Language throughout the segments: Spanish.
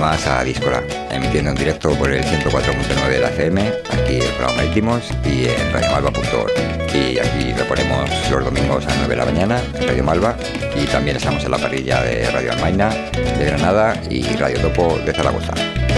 más a Díscola, emitiendo en directo por el 104.9 de la FM, aquí en Prados Marítimos y en radiomalva.org. Y aquí lo ponemos los domingos a las 9 de la mañana en Radio Malva, y también estamos en la parrilla de Radio Almaina de Granada y Radio Topo de Zaragoza.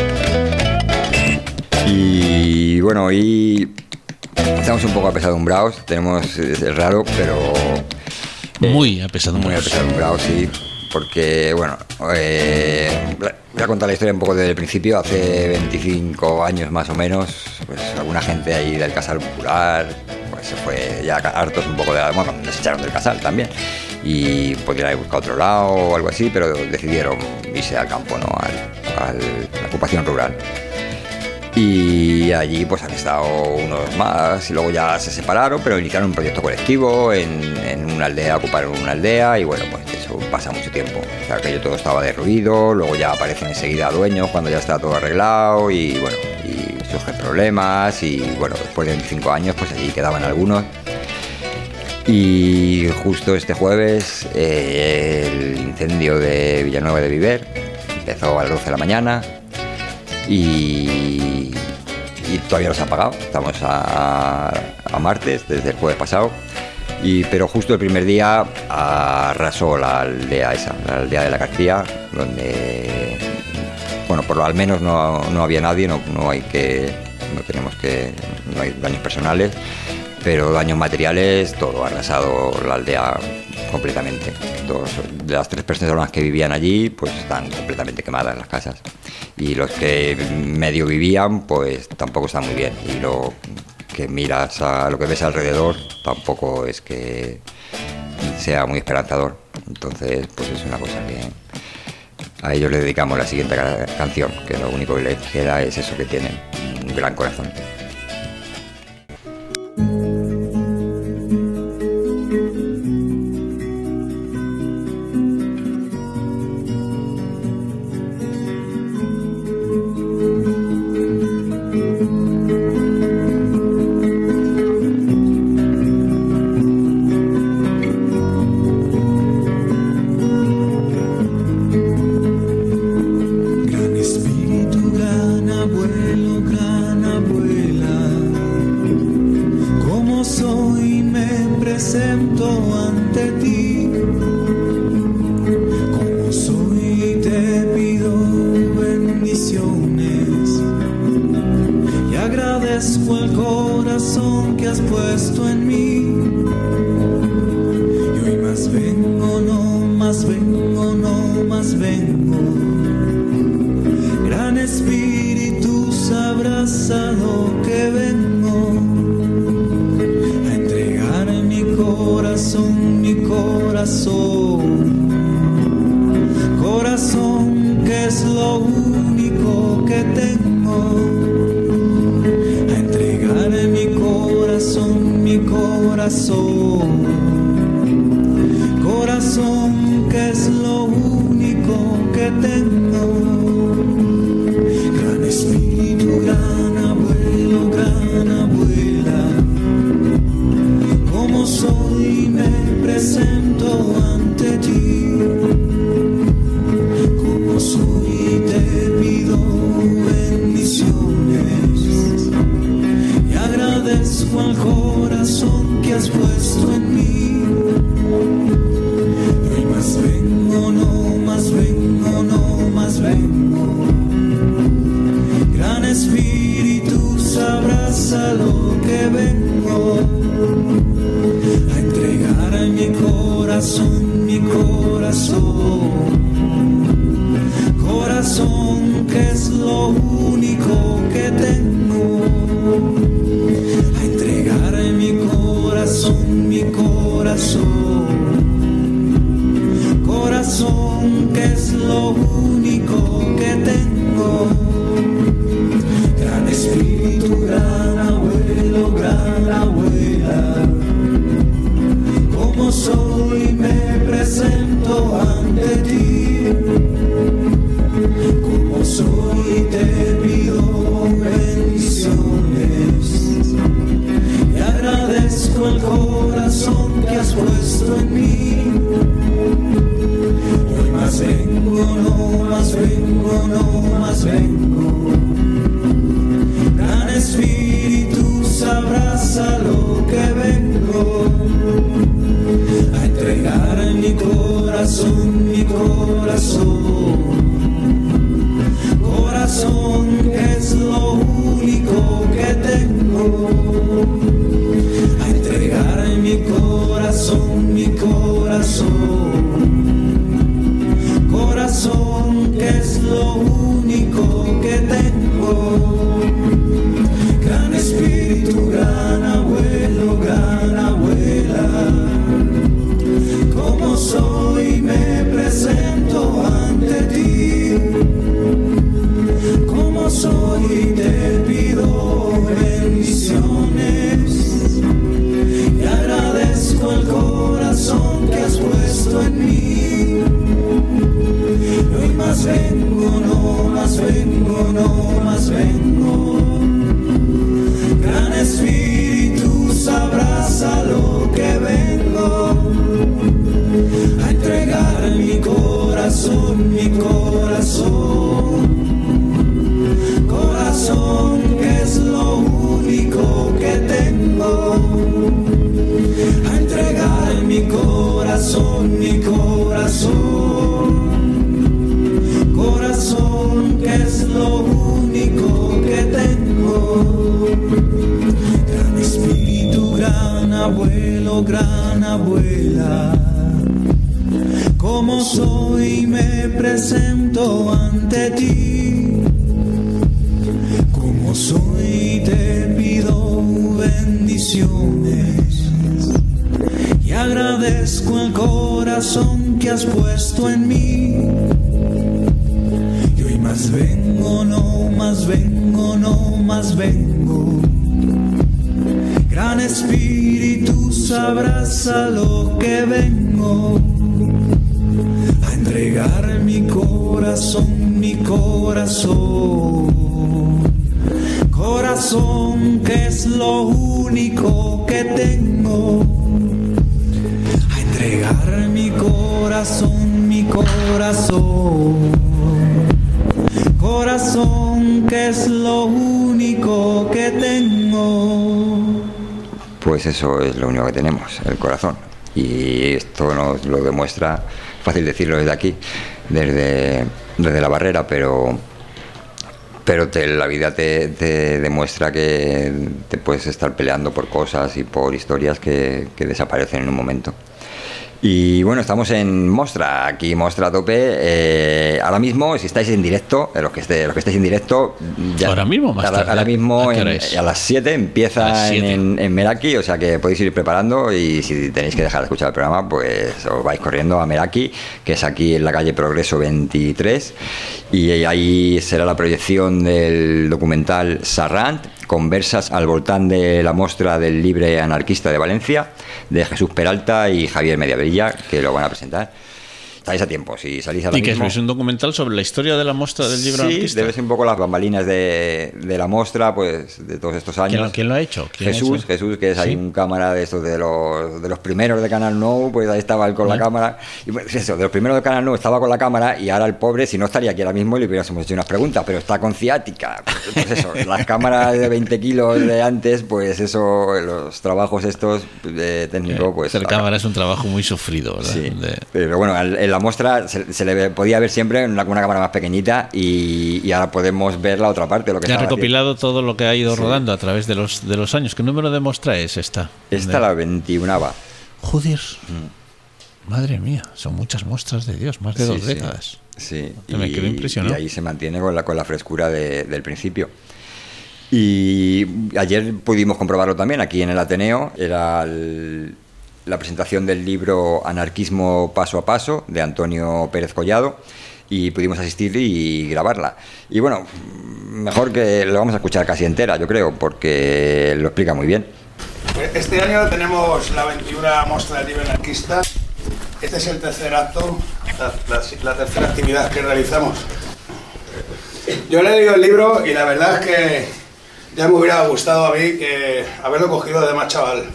Y bueno, hoy estamos un poco apesadumbrados, es raro, pero... muy apesadumbrados. Muy apesadumbrados, sí. Porque, bueno, voy a contar la historia un poco desde el principio. Hace 25 años más o menos, pues alguna gente ahí del Casal Popular pues se fue ya hartos un poco de... Bueno, nos echaron del Casal también, y podrían haber buscado otro lado o algo así, pero decidieron irse al campo, ¿no? A la ocupación rural. Y allí pues han estado unos más, y luego ya se separaron, pero iniciaron un proyecto colectivo en una aldea, ocuparon una aldea, y bueno, pues eso pasa mucho tiempo. O sea, aquello todo estaba derruido, luego ya aparecen enseguida dueños cuando ya está todo arreglado, y bueno, y surgen problemas, y bueno, después de 25 años pues allí quedaban algunos. Y justo este jueves el incendio de Villanueva de Viver empezó a las 12 de la mañana, y todavía no se ha apagado. Estamos a martes, desde el jueves pasado, pero justo el primer día arrasó la aldea esa, la aldea de la García, donde, bueno, por lo al menos no había nadie, no hay daños personales, pero daños materiales, todo, ha arrasado la aldea completamente. De las 3 personas que vivían allí, pues están completamente quemadas las casas, y los que medio vivían pues tampoco están muy bien, y lo que miras a lo que ves alrededor tampoco es que sea muy esperanzador. Entonces pues es una cosa que a ellos le dedicamos la siguiente canción, que lo único que les queda es eso, que tienen un gran corazón. Soy, te pido vengo, no más vengo. Gran Espíritu, sabrás a lo que vengo. A entregar mi corazón, mi corazón. Corazón que es lo único que tengo. A entregar mi corazón, mi corazón. Corazón que es lo único que tengo. Gran Espíritu, gran abuelo, gran abuela. Como soy me presento ante ti. Como soy te pido bendiciones. Y agradezco el corazón que has puesto en mí. Y hoy más vengo, no más vengo, no más vengo. Gran Espíritu, sabrás a lo que vengo. A entregar mi corazón, mi corazón. Corazón que es lo único que tengo. A entregar mi corazón, mi corazón. Corazón que es lo único que tengo. Gran Espíritu, gran abuelo, gran abuela. Como soy me presento ante ti. Como soy te pido bendiciones. Y agradezco el corazón que has puesto en mí. Y hoy más vengo, no más vengo, no más vengo. Gran Espíritu, sabrás a lo que vengo. A entregar mi corazón, mi corazón. Corazón que es lo único que tengo. A entregar mi corazón, mi corazón. Corazón que es lo único que tengo. Pues eso es lo único que tenemos, el corazón. Y esto nos lo demuestra, fácil decirlo desde aquí, desde la barrera, pero la vida te demuestra que te puedes estar peleando por cosas y por historias que desaparecen en un momento. Y bueno, estamos en Mostra, aquí Mostra a tope. Ahora mismo, si estáis en directo, los que estáis en directo, ya, ahora mismo, ahora mismo a las 7 empieza las 7. En Meraki, o sea que podéis ir preparando, y si tenéis que dejar de escuchar el programa, pues os vais corriendo a Meraki, que es aquí en la calle Progreso 23, y ahí será la proyección del documental Sarrant, conversas al voltant de la mostra del Libre Anarquista de Valencia, de Jesús Peralta y Javier Mediavilla, que lo van a presentar. Estáis a tiempo, si salís ahora mismo. ¿Y que es un documental sobre la historia de la mostra del Libre Anarquista? Sí, debe ser un poco las bambalinas de la mostra, pues, de todos estos años. ¿Quién lo ha hecho? Jesús, que es ahí un cámara de estos de los primeros de Canal Nou, pues ahí estaba él con la cámara. Y pues eso, de los primeros de Canal Nou estaba con la cámara, y ahora el pobre, si no estaría aquí ahora mismo, le hubiéramos hecho unas preguntas, pero está con ciática. Pues eso, las cámaras de 20 kilos de antes, pues eso, los trabajos estos de técnico, pues... Hacer cámara es un trabajo muy sufrido, ¿verdad? Sí, pero bueno, en la muestra se le podía ver siempre una cámara más pequeñita, y ahora podemos ver la otra parte. Lo que ha recopilado todo lo que ha ido rodando a través de los años. ¿Qué número de muestra es esta? Esta la 21ª. Joder. Madre mía, son muchas muestras de Dios, más de 2 décadas. Sí, me quedo impresionado. Y ahí se mantiene con la frescura del principio. Y ayer pudimos comprobarlo también aquí en el Ateneo. Era la presentación del libro Anarquismo paso a paso, de Antonio Pérez Collado, y pudimos asistir y grabarla. Y bueno, mejor que lo vamos a escuchar casi entera, yo creo, porque lo explica muy bien. Este año tenemos la 21ª Mostra del Libro Anarquista. Este es el tercer acto, la tercera actividad que realizamos. Yo le he leído el libro y la verdad es que ya me hubiera gustado a mí que haberlo cogido de más chaval,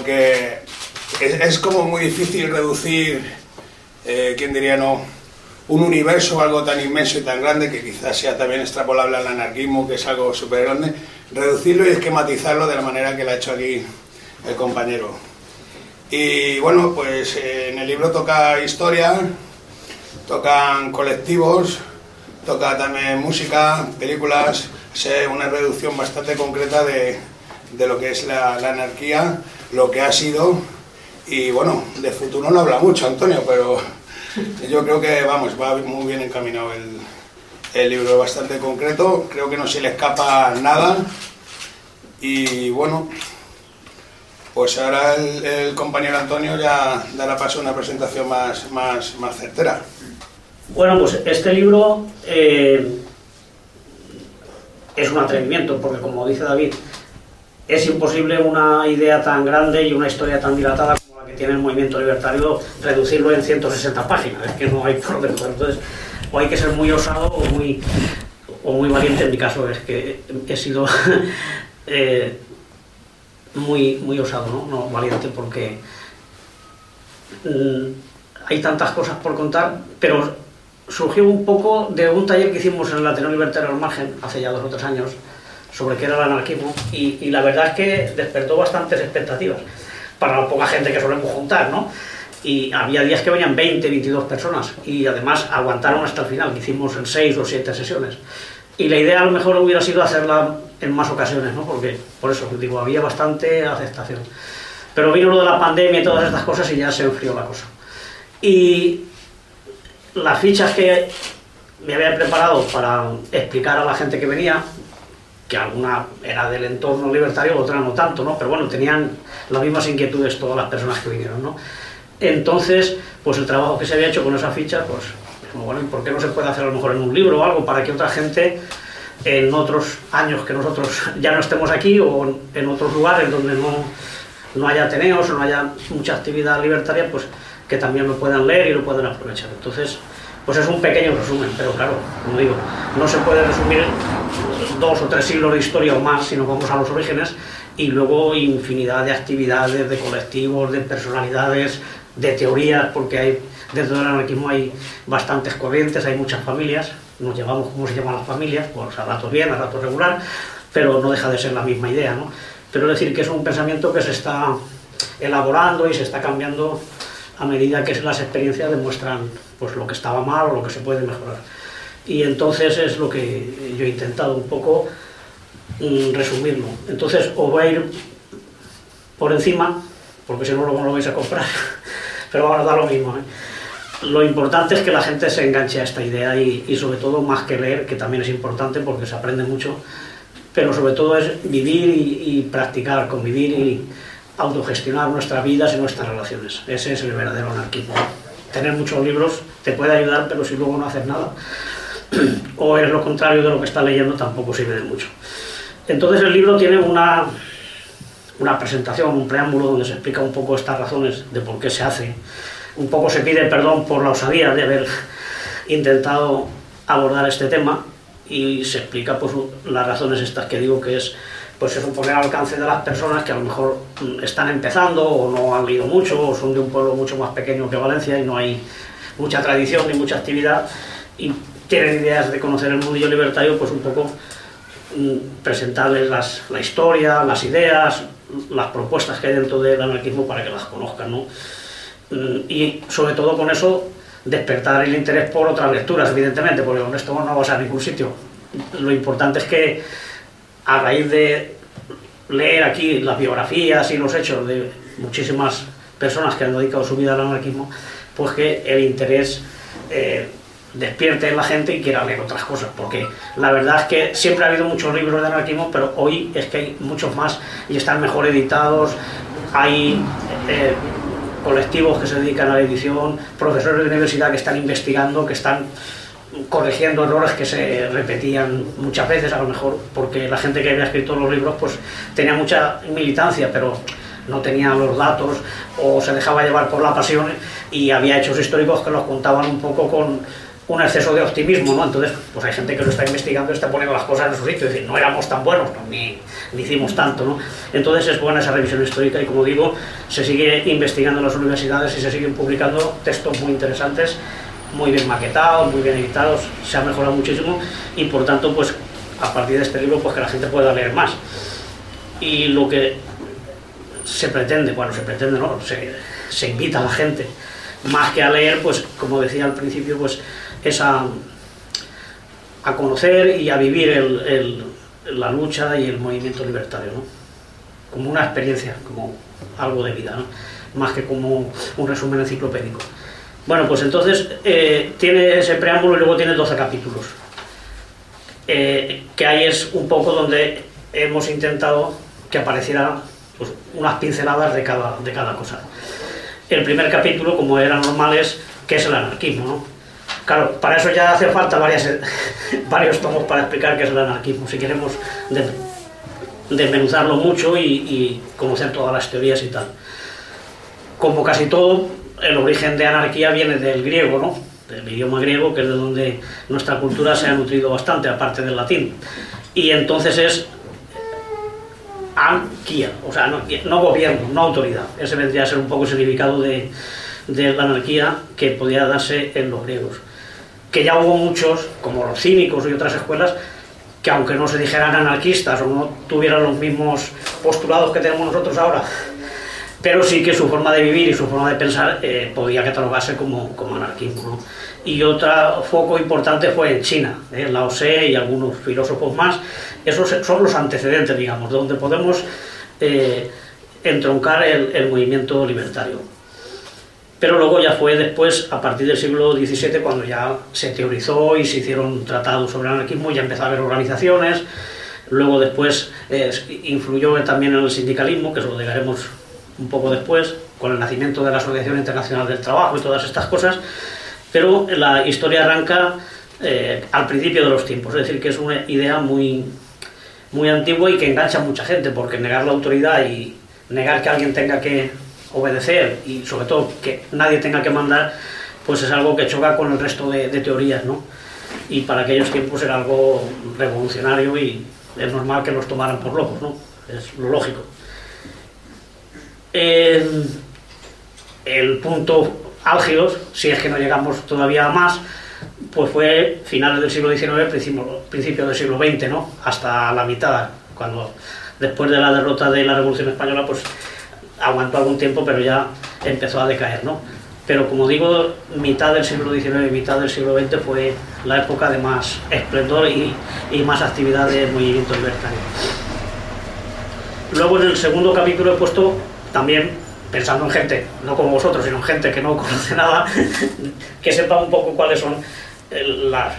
porque es como muy difícil reducir, ¿quién diría no?, un universo, algo tan inmenso y tan grande que quizás sea también extrapolable al anarquismo, que es algo súper grande, reducirlo y esquematizarlo de la manera que lo ha hecho aquí el compañero. Y bueno, pues en el libro toca historia, tocan colectivos, toca también música, películas, una reducción bastante concreta de lo que es la anarquía, lo que ha sido, y bueno, de futuro no habla mucho Antonio, pero yo creo que vamos, va muy bien encaminado el libro, es bastante concreto, creo que no se le escapa nada, y bueno, pues ahora el compañero Antonio ya dará paso a una presentación más certera. Bueno, pues este libro es un atrevimiento, porque como dice David, es imposible una idea tan grande y una historia tan dilatada como la que tiene el movimiento libertario reducirlo en 160 páginas, es que no hay por dónde. Entonces, o hay que ser muy osado o muy valiente. En mi caso es que he sido muy osado, no valiente, porque hay tantas cosas por contar, pero surgió un poco de un taller que hicimos en el Ateneo Libertario al Margen hace ya 2 o 3 años sobre qué era el anarquismo, y la verdad es que despertó bastantes expectativas para la poca gente que solemos juntar, ¿no? Y había días que venían 20, 22 personas, y además aguantaron hasta el final, que hicimos en 6 o 7 sesiones. Y la idea a lo mejor hubiera sido hacerla en más ocasiones, ¿no? Porque, por eso, digo, había bastante aceptación. Pero vino lo de la pandemia y todas estas cosas y ya se enfrió la cosa. Y las fichas que me había preparado para explicar a la gente que venía, que alguna era del entorno libertario, otra no tanto, ¿no? Pero bueno, tenían las mismas inquietudes todas las personas que vinieron, ¿no? Entonces, pues el trabajo que se había hecho con esas fichas, pues, bueno, ¿y por qué no se puede hacer a lo mejor en un libro o algo para que otra gente en otros años que nosotros ya no estemos aquí, o en otros lugares donde no haya ateneos o no haya mucha actividad libertaria, pues que también lo puedan leer y lo puedan aprovechar? Entonces, pues es un pequeño resumen, pero claro, como digo, no se puede resumir 2 o 3 siglos de historia o más, sino vamos a los orígenes, y luego infinidad de actividades, de colectivos, de personalidades, de teorías, porque hay, dentro del anarquismo hay bastantes corrientes, hay muchas familias, nos llevamos como se llaman las familias, pues a ratos bien, a ratos regular, pero no deja de ser la misma idea, ¿no? Pero es decir, que es un pensamiento que se está elaborando y se está cambiando a medida que las experiencias demuestran pues lo que estaba mal o lo que se puede mejorar. Y entonces es lo que yo he intentado un poco resumirlo. Entonces os voy a ir por encima, porque si no luego no lo vais a comprar, pero ahora da lo mismo, ¿eh? Lo importante es que la gente se enganche a esta idea y sobre todo, más que leer, que también es importante porque se aprende mucho, pero sobre todo es vivir y practicar, convivir y autogestionar nuestras vidas y nuestras relaciones. Ese es el verdadero anarquismo. Tener muchos libros te puede ayudar, pero si luego no haces nada o eres lo contrario de lo que estás leyendo, tampoco sirve de mucho. Entonces el libro tiene una presentación, un preámbulo donde se explica un poco estas razones de por qué se hace. Un poco se pide perdón por la osadía de haber intentado abordar este tema, y se explica pues las razones estas que digo, que es pues eso, poner al alcance de las personas que a lo mejor están empezando o no han leído mucho o son de un pueblo mucho más pequeño que Valencia y no hay mucha tradición ni mucha actividad y tienen ideas de conocer el mundillo libertario, pues un poco presentarles la historia, las ideas, las propuestas que hay dentro del anarquismo para que las conozcan, ¿no? Y sobre todo con eso despertar el interés por otras lecturas, evidentemente, porque con esto no vas a ningún sitio. Lo importante es que a raíz de leer aquí las biografías y los hechos de muchísimas personas que han dedicado su vida al anarquismo, pues que el interés despierte en la gente y quiera leer otras cosas, porque la verdad es que siempre ha habido muchos libros de anarquismo, pero hoy es que hay muchos más y están mejor editados, hay colectivos que se dedican a la edición, profesores de universidad que están investigando, que están corrigiendo errores que se repetían muchas veces, a lo mejor porque la gente que había escrito los libros pues tenía mucha militancia, pero no tenía los datos o se dejaba llevar por la pasión, y había hechos históricos que los contaban un poco con un exceso de optimismo, ¿no? Entonces, pues hay gente que lo está investigando y está poniendo las cosas en su sitio, es decir, no éramos tan buenos, ¿no? ni hicimos tanto, ¿no? Entonces es buena esa revisión histórica y, como digo, se sigue investigando en las universidades y se siguen publicando textos muy interesantes muy bien maquetados, muy bien editados, se ha mejorado muchísimo y por tanto pues a partir de este libro pues que la gente pueda leer más. Y lo que se pretende, bueno, se pretende, ¿no? Se invita a la gente más que a leer, pues como decía al principio, pues es a conocer y a vivir la lucha y el movimiento libertario, ¿no? Como una experiencia, como algo de vida, ¿no? Más que como un resumen enciclopédico. Bueno, pues entonces tiene ese preámbulo y luego tiene 12 capítulos. Que ahí es un poco donde hemos intentado que apareciera pues, unas pinceladas de cada cosa. El primer capítulo, como era normal, es ¿qué es el anarquismo?, ¿no? Claro, para eso ya hace falta varios tomos para explicar qué es el anarquismo, si queremos desmenuzarlo mucho y conocer todas las teorías y tal. Como casi todo, el origen de anarquía viene del griego, ¿no? Del idioma griego, que es de donde nuestra cultura se ha nutrido bastante, aparte del latín. Y entonces es anarquía, o sea, no gobierno, no autoridad. Ese vendría a ser un poco el significado de la anarquía que podía darse en los griegos. Que ya hubo muchos, como los cínicos y otras escuelas, que aunque no se dijeran anarquistas o no tuvieran los mismos postulados que tenemos nosotros ahora, pero sí que su forma de vivir y su forma de pensar podía catalogarse como anarquismo, ¿no? Y otro foco importante fue en China, Lao Tse y algunos filósofos más. Esos son los antecedentes, digamos, donde podemos entroncar el movimiento libertario. Pero luego ya fue después, a partir del siglo XVII, cuando ya se teorizó y se hicieron tratados sobre el anarquismo, ya empezó a haber organizaciones. Luego después influyó también en el sindicalismo, que eso lo llegaremos un poco después, con el nacimiento de la Asociación Internacional del Trabajo y todas estas cosas. Pero la historia arranca al principio de los tiempos, es decir, que es una idea muy, muy antigua y que engancha a mucha gente, porque negar la autoridad y negar que alguien tenga que obedecer y sobre todo que nadie tenga que mandar, pues es algo que choca con el resto de teorías, ¿no? Y para aquellos tiempos era algo revolucionario y es normal que los tomaran por locos, ¿no? Es lo lógico. El punto álgido, si es que no llegamos todavía a más, pues fue finales del siglo XIX, principios del siglo XX, ¿no? Hasta la mitad, cuando después de la derrota de la Revolución Española, pues aguantó algún tiempo, pero ya empezó a decaer, ¿no? Pero como digo, mitad del siglo XIX y mitad del siglo XX fue la época de más esplendor y más actividad del movimiento libertario. Luego en el segundo capítulo he puesto también, pensando en gente, no como vosotros, sino en gente que no conoce nada, que sepa un poco cuáles son las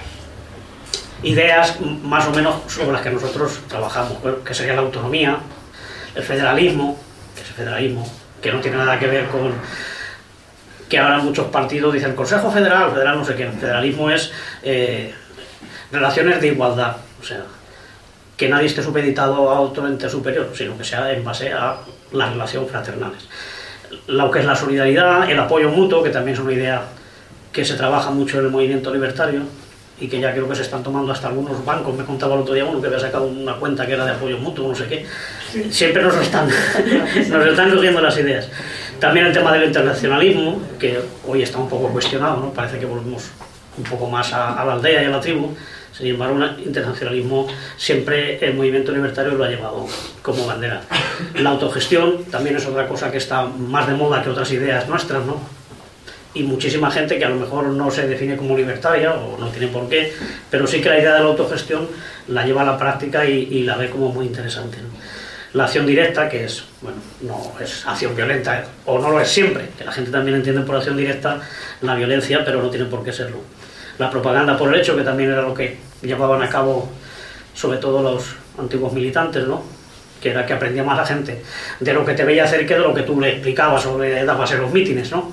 ideas más o menos sobre las que nosotros trabajamos, que sería la autonomía, el federalismo, que no tiene nada que ver con que ahora muchos partidos dicen Consejo Federal no sé qué. El federalismo es relaciones de igualdad, o sea, que nadie esté supeditado a otro ente superior, sino que sea en base a las relaciones fraternales. Lo que es la solidaridad, el apoyo mutuo, que también es una idea que se trabaja mucho en el movimiento libertario y que ya creo que se están tomando hasta algunos bancos. Me contaba el otro día uno que había sacado una cuenta que era de apoyo mutuo, no sé qué. Siempre nos están cogiendo las ideas. También el tema del internacionalismo, que hoy está un poco cuestionado, ¿no? Parece que volvemos un poco más a la aldea y a la tribu. Sin embargo, el internacionalismo siempre el movimiento libertario lo ha llevado como bandera. La autogestión también es otra cosa que está más de moda que otras ideas nuestras, ¿no? Y muchísima gente que a lo mejor no se define como libertaria o no tiene por qué, pero sí que la idea de la autogestión la lleva a la práctica y la ve como muy interesante, ¿no? La acción directa, que es, bueno, no es acción violenta, o no lo es siempre, que la gente también entiende por acción directa la violencia, pero no tiene por qué serlo. La propaganda por el hecho, que también era lo que llevaban a cabo sobre todo los antiguos militantes, ¿no? Que era que aprendía más la gente de lo que te veía hacer que de lo que tú le explicabas o le dabas en los mítines, ¿no?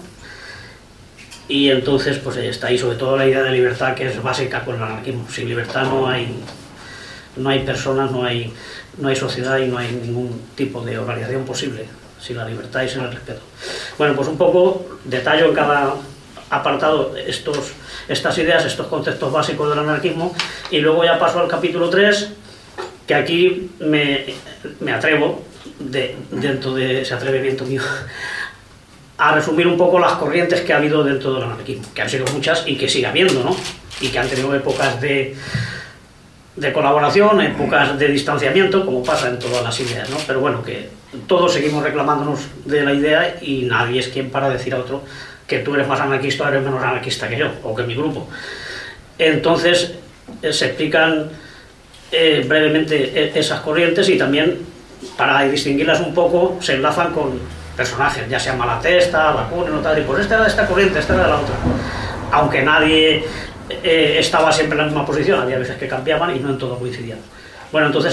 Y entonces pues está ahí sobre todo la idea de libertad, que es básica con el anarquismo. Sin libertad no hay personas, no hay sociedad y no hay ningún tipo de organización posible sin la libertad y sin el respeto. Bueno, pues un poco detallo en cada apartado estas ideas, estos conceptos básicos del anarquismo, y luego ya paso al capítulo 3, que aquí me atrevo, dentro de ese atrevimiento mío, a resumir un poco las corrientes que ha habido dentro del anarquismo, que han sido muchas y que sigue habiendo, ¿no? Y que han tenido épocas de colaboración, épocas de distanciamiento, como pasa en todas las ideas, ¿no? Pero bueno, que todos seguimos reclamándonos de la idea y nadie es quien para decir a otro que tú eres más anarquista o eres menos anarquista que yo, o que mi grupo. Entonces, se explican brevemente esas corrientes y también, para distinguirlas un poco, se enlazan con personajes, ya sea Malatesta, Bakunin o tal, y pues esta era de esta corriente, esta era de la otra. Aunque nadie estaba siempre en la misma posición, había veces que cambiaban y no en todo coincidían. Bueno, entonces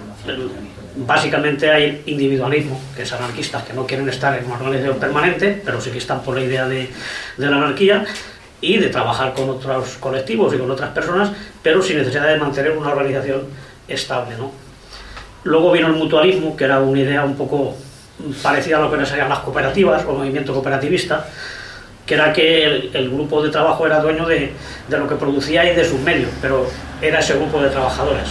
básicamente hay individualismo, que es anarquistas que no quieren estar en una organización permanente, pero sí que están por la idea de la anarquía y de trabajar con otros colectivos y con otras personas, pero sin necesidad de mantener una organización estable, ¿no? Luego vino el mutualismo, que era una idea un poco parecida a lo que serían las cooperativas o el movimiento cooperativista, que era que el grupo de trabajo era dueño de lo que producía y de sus medios, pero era ese grupo de trabajadores.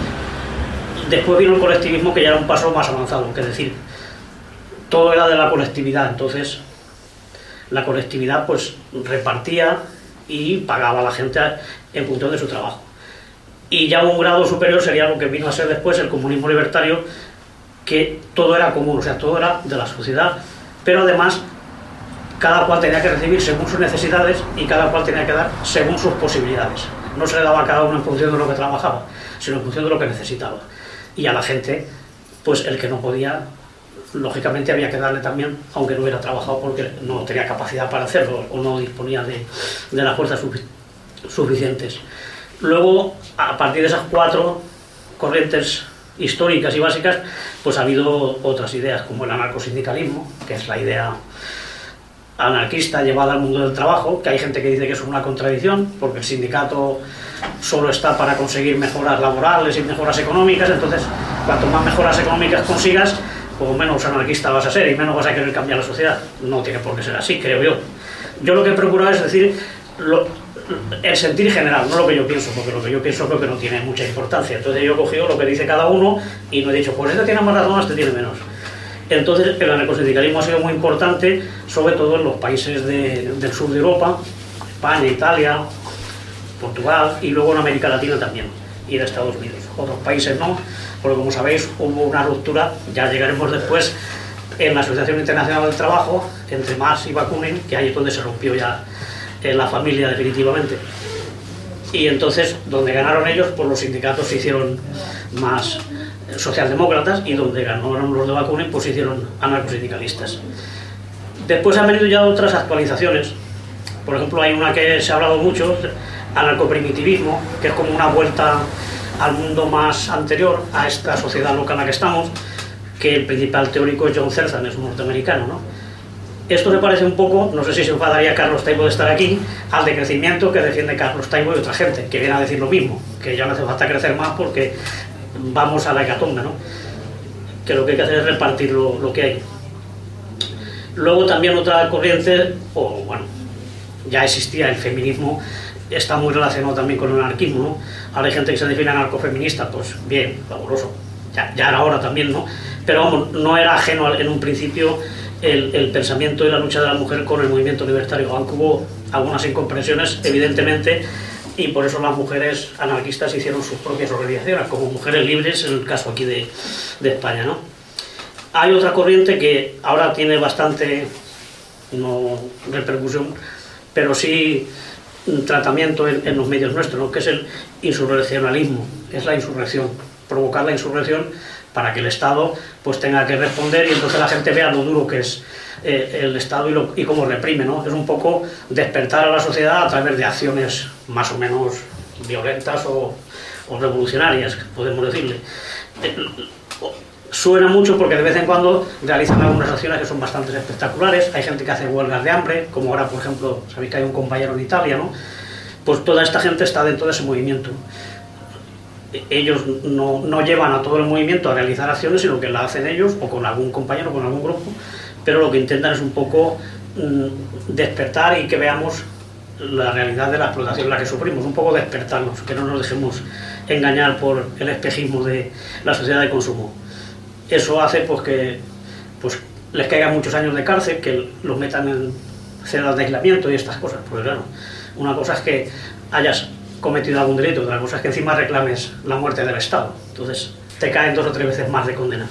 Después vino el colectivismo, que ya era un paso más avanzado, que es decir, todo era de la colectividad, entonces la colectividad pues repartía y pagaba a la gente en función de su trabajo. Y ya un grado superior sería lo que vino a ser después el comunismo libertario, que todo era común, o sea, todo era de la sociedad, pero además cada cual tenía que recibir según sus necesidades y cada cual tenía que dar según sus posibilidades. No se le daba a cada uno en función de lo que trabajaba, sino en función de lo que necesitaba. Y a la gente, pues el que no podía, lógicamente había que darle también, aunque no hubiera trabajado porque no tenía capacidad para hacerlo o no disponía de las fuerzas suficientes. Luego, a partir de esas 4 corrientes históricas y básicas, pues ha habido otras ideas, como el anarcosindicalismo, que es la idea anarquista llevada al mundo del trabajo, que hay gente que dice que es una contradicción, porque el sindicato solo está para conseguir mejoras laborales y mejoras económicas, entonces cuanto más mejoras económicas consigas, pues menos anarquista vas a ser y menos vas a querer cambiar la sociedad. No tiene por qué ser así, creo yo. Yo lo que he procurado es decir el sentir general, no lo que yo pienso, porque lo que yo pienso creo que no tiene mucha importancia. Entonces yo he cogido lo que dice cada uno y no he dicho, pues este tiene más razón, este tiene menos. Entonces el anarcosindicalismo ha sido muy importante, sobre todo en los países del sur de Europa, España, Italia, Portugal, y luego en América Latina también, y en Estados Unidos. Otros países no, porque como sabéis hubo una ruptura, ya llegaremos después, en la Asociación Internacional del Trabajo, entre Marx y Bakunin, que ahí es donde se rompió ya la familia definitivamente. Y entonces, donde ganaron ellos, pues los sindicatos se hicieron más socialdemócratas, y donde ganaron los de Bakunin, pues se hicieron anarcosindicalistas. Después han venido ya otras actualizaciones. Por ejemplo, hay una que se ha hablado mucho, anarcoprimitivismo, que es como una vuelta al mundo más anterior a esta sociedad loca en la que estamos, que el principal teórico es John Zerzan, es un norteamericano, ¿no? Esto se parece un poco, no sé si se enfadaría Carlos Taibo de estar aquí, al decrecimiento que defiende Carlos Taibo y otra gente, que viene a decir lo mismo, que ya no hace falta crecer más porque vamos a la hecatombe, ¿no? Que lo que hay que hacer es repartir lo que hay. Luego también otra corriente, o bueno, ya existía el feminismo, está muy relacionado también con el anarquismo, ¿no? Ahora hay gente que se define anarcofeminista, pues bien, fabuloso, ya era hora también, ¿no? Pero vamos, no era ajeno en un principio el pensamiento y la lucha de la mujer con el movimiento libertario, aunque hubo algunas incomprensiones, evidentemente, y por eso las mujeres anarquistas hicieron sus propias organizaciones, como Mujeres Libres, en el caso aquí de España, ¿no? Hay otra corriente que ahora tiene bastante, no repercusión, pero sí tratamiento en los medios nuestros, ¿no? Que es el insurreccionalismo, es la insurrección, provocar la insurrección para que el Estado pues tenga que responder y entonces la gente vea lo duro que es el Estado y cómo reprime, ¿no? Es un poco despertar a la sociedad a través de acciones más o menos violentas o revolucionarias, podemos decirle. Suena mucho porque de vez en cuando realizan algunas acciones que son bastante espectaculares. Hay gente que hace huelgas de hambre, como ahora, por ejemplo, sabéis que hay un compañero en Italia, ¿no? Pues toda esta gente está dentro de ese movimiento. Ellos no llevan a todo el movimiento a realizar acciones, sino que la hacen ellos o con algún compañero, con algún grupo, pero lo que intentan es un poco despertar y que veamos la realidad de la explotación en la que sufrimos, un poco despertarnos, que no nos dejemos engañar por el espejismo de la sociedad de consumo. Eso hace pues les caigan muchos años de cárcel, que los metan en celdas de aislamiento y estas cosas. Porque claro, una cosa es que hayas cometido algún delito, otra cosa es que encima reclames la muerte del Estado. Entonces te caen 2 o 3 veces más de condena.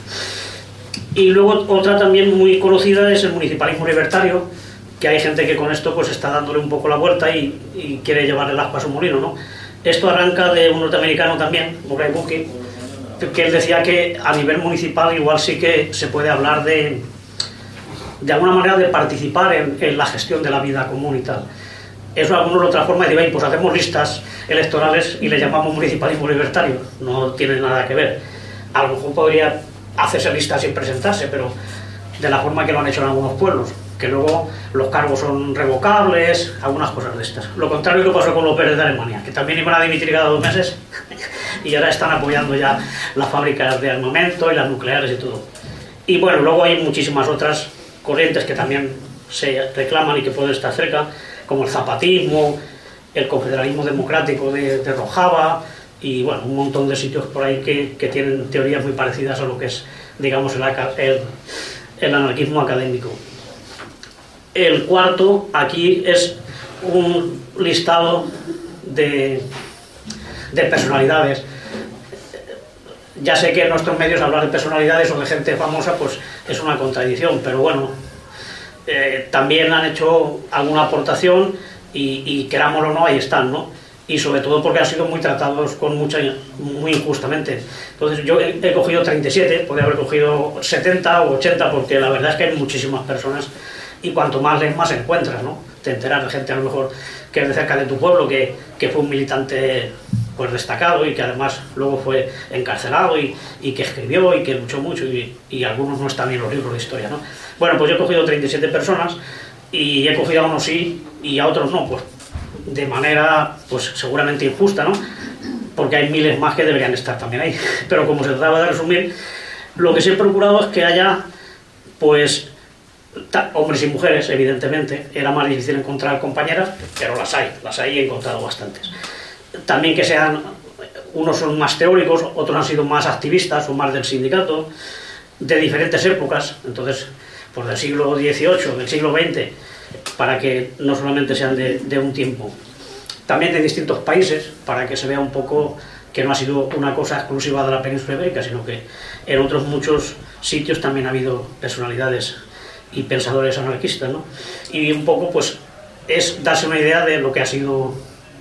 Y luego otra también muy conocida es el municipalismo libertario, que hay gente que con esto pues está dándole un poco la vuelta y quiere llevarle el aspa a su molino, ¿no? Esto arranca de un norteamericano también, Murray Bookchin, que él decía que a nivel municipal igual sí que se puede hablar de alguna manera de participar en la gestión de la vida común y tal. Eso algunos lo transforman y dicen, pues hacemos listas electorales y le llamamos municipalismo libertario. No tiene nada que ver. A lo mejor podría hacerse listas sin presentarse, pero de la forma que lo han hecho en algunos pueblos, que luego los cargos son revocables, algunas cosas de estas. Lo contrario que pasó con los Pérez de Alemania, que también iban a dimitir cada 2 meses y ahora están apoyando ya las fábricas de armamento y las nucleares y todo. Y bueno, luego hay muchísimas otras corrientes que también se reclaman y que pueden estar cerca, como el zapatismo, el confederalismo democrático de Rojava y bueno, un montón de sitios por ahí que tienen teorías muy parecidas a lo que es, digamos, el anarquismo académico. El cuarto aquí es un listado de personalidades. Ya sé que en nuestros medios hablar de personalidades o de gente famosa pues es una contradicción, pero bueno, también han hecho alguna aportación y querámoslo o no, ahí están, ¿no? Y sobre todo porque han sido muy tratados muy injustamente. Entonces yo he cogido 37, podría haber cogido 70 o 80, porque la verdad es que hay muchísimas personas y cuanto más lees más encuentras, ¿no? Te enteras de gente a lo mejor que es de cerca de tu pueblo, que fue un militante pues destacado y que además luego fue encarcelado y que escribió y que luchó mucho y algunos no están ni en los libros de historia, ¿no? Bueno, pues yo he cogido 37 personas y he cogido a unos sí y a otros no, pues de manera pues seguramente injusta, ¿no? Porque hay miles más que deberían estar también ahí. Pero como se trataba de resumir, lo que sí he procurado es que haya pues hombres y mujeres, evidentemente. Era más difícil encontrar compañeras, pero las hay y he encontrado bastantes. También que sean, unos son más teóricos, otros han sido más activistas o más del sindicato, de diferentes épocas, entonces, pues del siglo XVIII, del siglo XX, para que no solamente sean de un tiempo. También de distintos países, para que se vea un poco que no ha sido una cosa exclusiva de la península ibérica, sino que en otros muchos sitios también ha habido personalidades y pensadores anarquistas, ¿no? Y un poco, pues, es darse una idea de lo que ha sido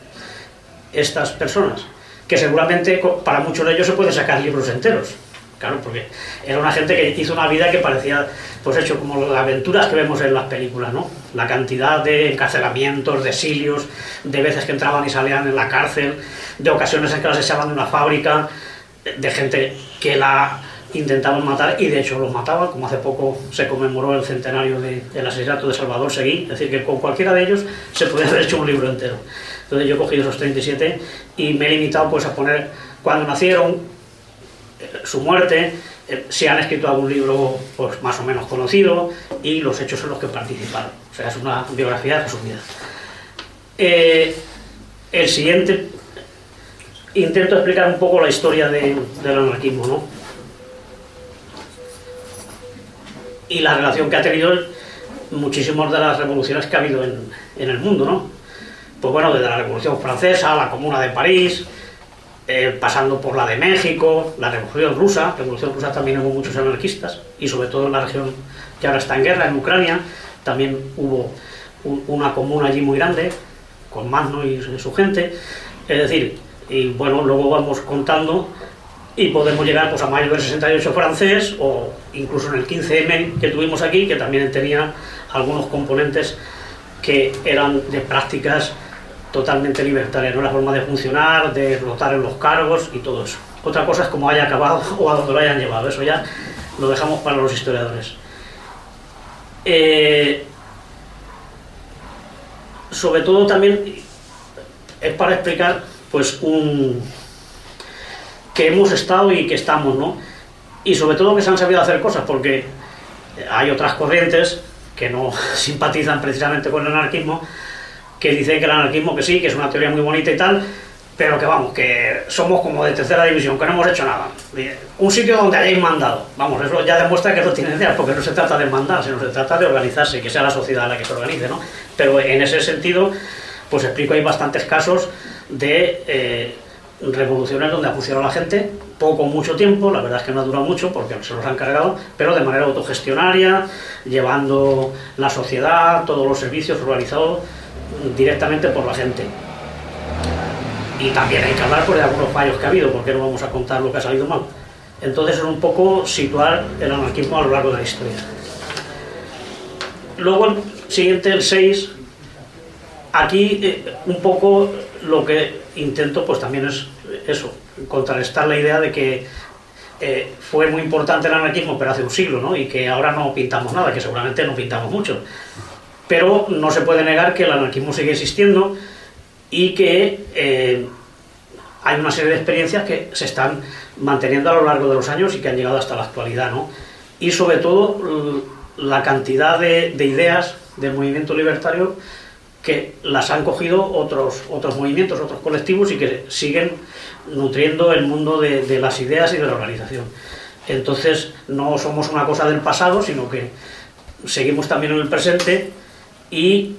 estas personas, que seguramente para muchos de ellos se pueden sacar libros enteros, claro, porque era una gente que hizo una vida que parecía, pues hecho como las aventuras que vemos en las películas, ¿no? La cantidad de encarcelamientos, de exilios, de veces que entraban y salían en la cárcel, de ocasiones en que las echaban de una fábrica, de gente que la intentaban matar y de hecho los mataban, como hace poco se conmemoró el centenario del asesinato de Salvador Seguí, es decir, que con cualquiera de ellos se podría haber hecho un libro entero. Entonces yo he cogido esos 37 y me he limitado pues a poner cuándo nacieron, su muerte, si han escrito algún libro pues más o menos conocido y los hechos en los que participaron. O sea, es una biografía resumida. El siguiente, intento explicar un poco la historia del anarquismo, ¿no? Y la relación que ha tenido muchísimas de las revoluciones que ha habido en el mundo, ¿no? Pues bueno, desde la Revolución Francesa, la Comuna de París, pasando por la de México, la Revolución Rusa también hubo muchos anarquistas, y sobre todo en la región que ahora está en guerra, en Ucrania, también hubo una comuna allí muy grande, con Magno y su gente, es decir, y bueno, luego vamos contando y podemos llegar pues a mayo del 68 francés, o incluso en el 15M que tuvimos aquí, que también tenía algunos componentes que eran de prácticas totalmente libertarias, ¿no? La forma de funcionar, de rotar en los cargos y todo eso. Otra cosa es cómo haya acabado o a dónde lo hayan llevado, eso ya lo dejamos para los historiadores. Sobre todo también es para explicar pues que hemos estado y que estamos, ¿no? Y sobre todo que se han sabido hacer cosas, porque hay otras corrientes que no simpatizan precisamente con el anarquismo, que dicen que el anarquismo que sí, que es una teoría muy bonita y tal, pero que vamos, que somos como de tercera división, que no hemos hecho nada. Un sitio donde hayáis mandado, vamos, eso ya demuestra que no tienen idea, porque no se trata de mandar, sino se trata de organizarse, que sea la sociedad la que se organice, ¿no? Pero en ese sentido, pues explico, hay bastantes casos de revoluciones donde ha funcionado la gente, poco o mucho tiempo, la verdad es que no ha durado mucho porque se los han cargado, pero de manera autogestionaria, llevando la sociedad, todos los servicios organizados directamente por la gente. Y también hay que hablar pues, de algunos fallos que ha habido, porque no vamos a contar lo que ha salido mal. Entonces es un poco situar el anarquismo a lo largo de la historia. Luego el siguiente, el 6, aquí un poco lo que intento pues también es eso, contrarrestar la idea de que fue muy importante el anarquismo pero hace un siglo, ¿no? Y que ahora no pintamos nada, que seguramente no pintamos mucho. Pero no se puede negar que el anarquismo sigue existiendo y que hay una serie de experiencias que se están manteniendo a lo largo de los años y que han llegado hasta la actualidad, ¿no? Y sobre todo la cantidad de ideas del movimiento libertario que las han cogido otros movimientos, otros colectivos y que siguen nutriendo el mundo de las ideas y de la organización. Entonces no somos una cosa del pasado, sino que seguimos también en el presente y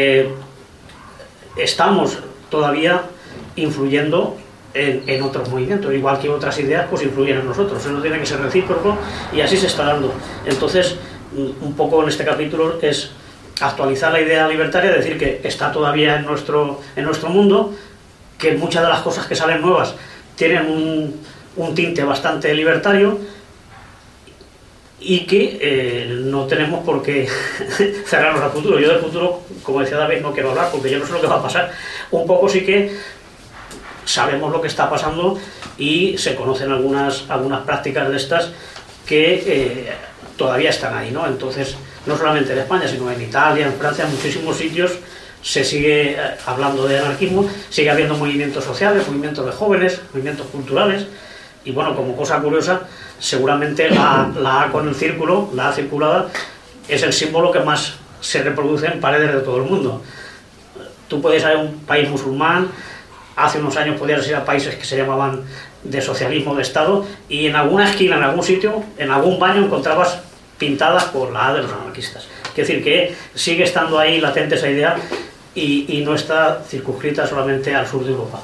estamos todavía influyendo en otros movimientos, igual que otras ideas pues influyen en nosotros, eso no tiene que ser recíproco y así se está dando. Entonces un poco en este capítulo es actualizar la idea libertaria, decir que está todavía en nuestro mundo, que muchas de las cosas que salen nuevas tienen un tinte bastante libertario y que no tenemos por qué cerrarnos al futuro. Yo del futuro, como decía David, no quiero hablar porque yo no sé lo que va a pasar. Un poco sí que sabemos lo que está pasando y se conocen algunas prácticas de estas que todavía están ahí, ¿no? Entonces, no solamente en España, sino en Italia, en Francia, en muchísimos sitios se sigue hablando de anarquismo, sigue habiendo movimientos sociales, movimientos de jóvenes, movimientos culturales, y bueno, como cosa curiosa, seguramente la A con el círculo, la A circulada, es el símbolo que más se reproduce en paredes de todo el mundo. Tú puedes ir a un país musulmán, hace unos años podías ir a países que se llamaban de socialismo de Estado, y en alguna esquina, en algún sitio, en algún baño encontrabas pintadas por la A de los anarquistas. Es decir, que sigue estando ahí latente esa idea y no está circunscrita solamente al sur de Europa.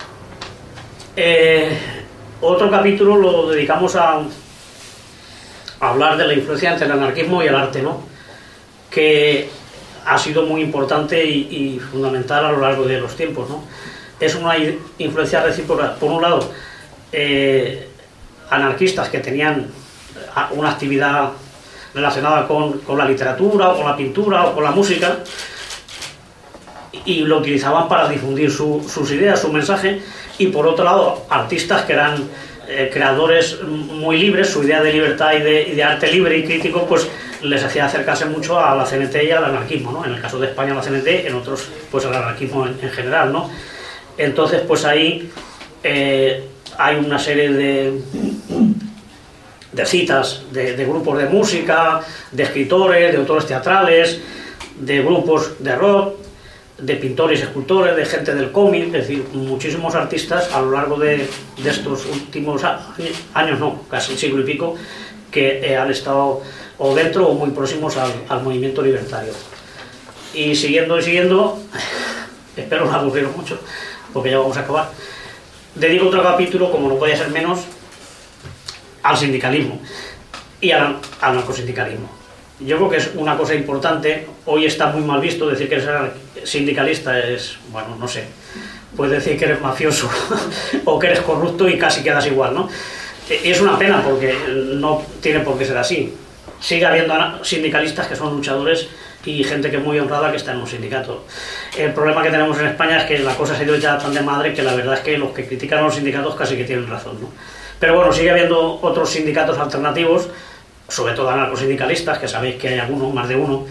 Otro capítulo lo dedicamos a hablar de la influencia entre el anarquismo y el arte, ¿no? Que ha sido muy importante y fundamental a lo largo de los tiempos, ¿no? Es una influencia recíproca. Por un lado, anarquistas que tenían una actividad relacionada con la literatura o con la pintura o con la música y lo utilizaban para difundir sus ideas, su mensaje, y por otro lado artistas que eran creadores muy libres, su idea de libertad y de arte libre y crítico pues les hacía acercarse mucho a la CNT y al anarquismo, ¿no? En el caso de España a la CNT, en otros pues al anarquismo en general, ¿no? Entonces pues ahí hay una serie de citas de grupos de música, de escritores, de autores teatrales, de grupos de rock, de pintores y escultores, de gente del cómic, es decir, muchísimos artistas a lo largo de estos últimos años, no, casi siglo y pico, que han estado o dentro o muy próximos al movimiento libertario. Y siguiendo, espero no aburriros mucho, porque ya vamos a acabar, dedico otro capítulo, como no podía ser menos, al sindicalismo y al narcosindicalismo. Yo creo que es una cosa importante. Hoy está muy mal visto decir que eres sindicalista, es, bueno, no sé, puedes decir que eres mafioso o que eres corrupto y casi quedas igual, ¿no? Y es una pena porque no tiene por qué ser así. Sigue habiendo sindicalistas que son luchadores y gente que es muy honrada que está en un sindicato. El problema que tenemos en España es que la cosa se ha ido ya tan de madre que la verdad es que los que critican a los sindicatos casi que tienen razón, ¿no? Pero bueno, sigue habiendo otros sindicatos alternativos, sobre todo anarcosindicalistas, que sabéis que hay algunos, más de uno,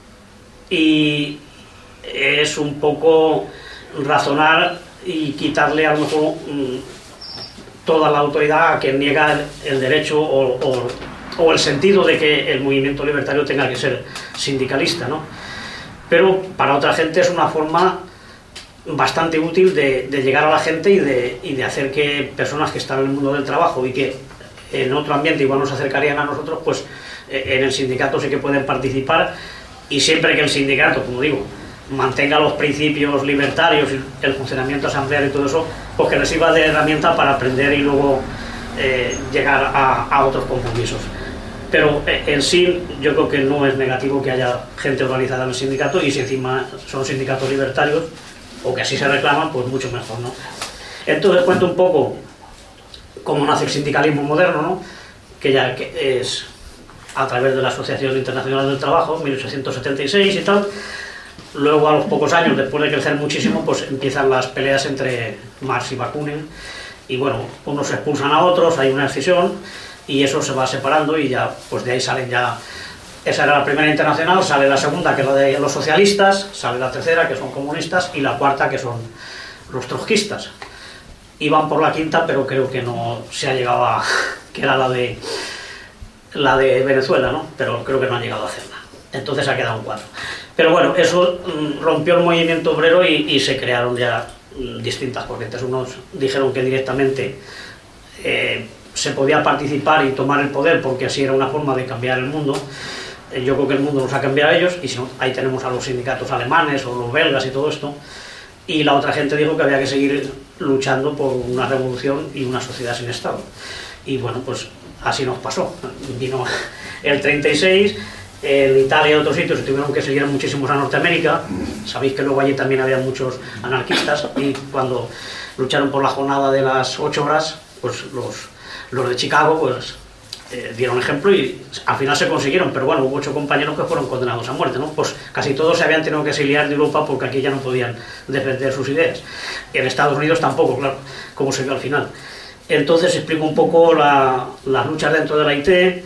y es un poco razonar y quitarle a lo mejor toda la autoridad a quien niega el derecho o el sentido de que el movimiento libertario tenga que ser sindicalista, ¿no? Pero para otra gente es una forma bastante útil de llegar a la gente y de hacer que personas que están en el mundo del trabajo y que en otro ambiente igual nos acercarían a nosotros, pues en el sindicato sí que pueden participar, y siempre que el sindicato, como digo, mantenga los principios libertarios y el funcionamiento asambleario y todo eso, pues que les sirva de herramienta para aprender y luego llegar a otros compromisos. Pero en sí yo creo que no es negativo que haya gente organizada en el sindicato, y si encima son sindicatos libertarios o que así se reclaman, pues mucho mejor, ¿no? Entonces cuento un poco cómo nace el sindicalismo moderno, ¿no? que es a través de la Asociación Internacional del Trabajo, 1876 y tal. Luego, a los pocos años, después de crecer muchísimo, pues empiezan las peleas entre Marx y Bakunin, y bueno, unos expulsan a otros, hay una escisión, y eso se va separando, y ya, pues de ahí salen ya. Esa era la primera internacional, sale la segunda, que es la de los socialistas, sale la tercera, que son comunistas, y la cuarta, que son los trotskistas. Iban por la quinta, pero creo que no se ha llegado a... que era la de Venezuela, ¿no? Pero creo que no han llegado a hacerla. Entonces ha quedado en 4. Pero bueno, eso rompió el movimiento obrero y se crearon ya distintas corrientes. Unos dijeron que directamente se podía participar y tomar el poder porque así era una forma de cambiar el mundo. Yo creo que el mundo nos ha cambiado a ellos, y si no, ahí tenemos a los sindicatos alemanes o los belgas y todo esto. Y la otra gente dijo que había que seguir luchando por una revolución y una sociedad sin Estado. Y bueno, pues así nos pasó. Vino el 36, en Italia y otros sitios se tuvieron que seguir muchísimos a Norteamérica. Sabéis que luego allí también había muchos anarquistas, y cuando lucharon por la jornada de las 8 horas, pues los de Chicago pues dieron ejemplo, y al final se consiguieron, pero bueno, hubo 8 compañeros que fueron condenados a muerte, ¿no? Pues casi todos se habían tenido que exiliar de Europa porque aquí ya no podían defender sus ideas. Y en Estados Unidos tampoco, claro, como se vio al final. Entonces explico un poco las luchas dentro de la IT,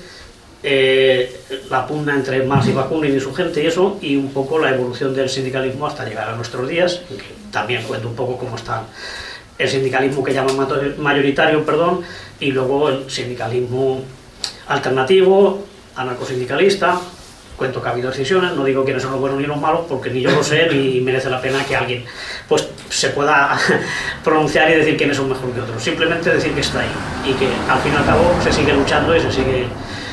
la pugna entre Marx y Bakunin y su gente y eso, y un poco la evolución del sindicalismo hasta llegar a nuestros días. También cuento un poco cómo está el sindicalismo que llaman mayoritario, y luego el sindicalismo alternativo, anarcosindicalista. Cuento que ha habido decisiones, no digo quiénes son los buenos ni los malos, porque ni yo lo sé, ni merece la pena que alguien pues se pueda pronunciar y decir quiénes son mejor que otros. Simplemente decir que está ahí, y que al fin y al cabo se sigue luchando y se sigue...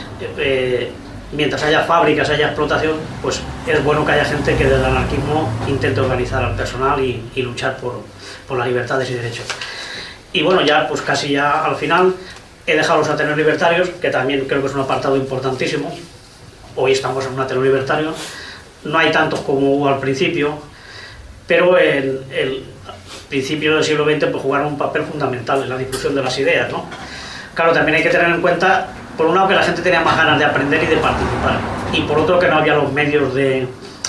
mientras haya fábricas, haya explotación, pues es bueno que haya gente que desde el anarquismo intente organizar al personal y luchar por las libertades y derechos. Y bueno, ya pues casi ya al final he dejado los ateneos libertarios, que también creo que es un apartado importantísimo. Hoy estamos en un ateneo libertario, no hay tantos como hubo al principio, pero en el principio del siglo XX pues jugaron un papel fundamental en la difusión de las ideas, ¿no? Claro, también hay que tener en cuenta, por un lado, que la gente tenía más ganas de aprender y de participar, y por otro, que no había los medios de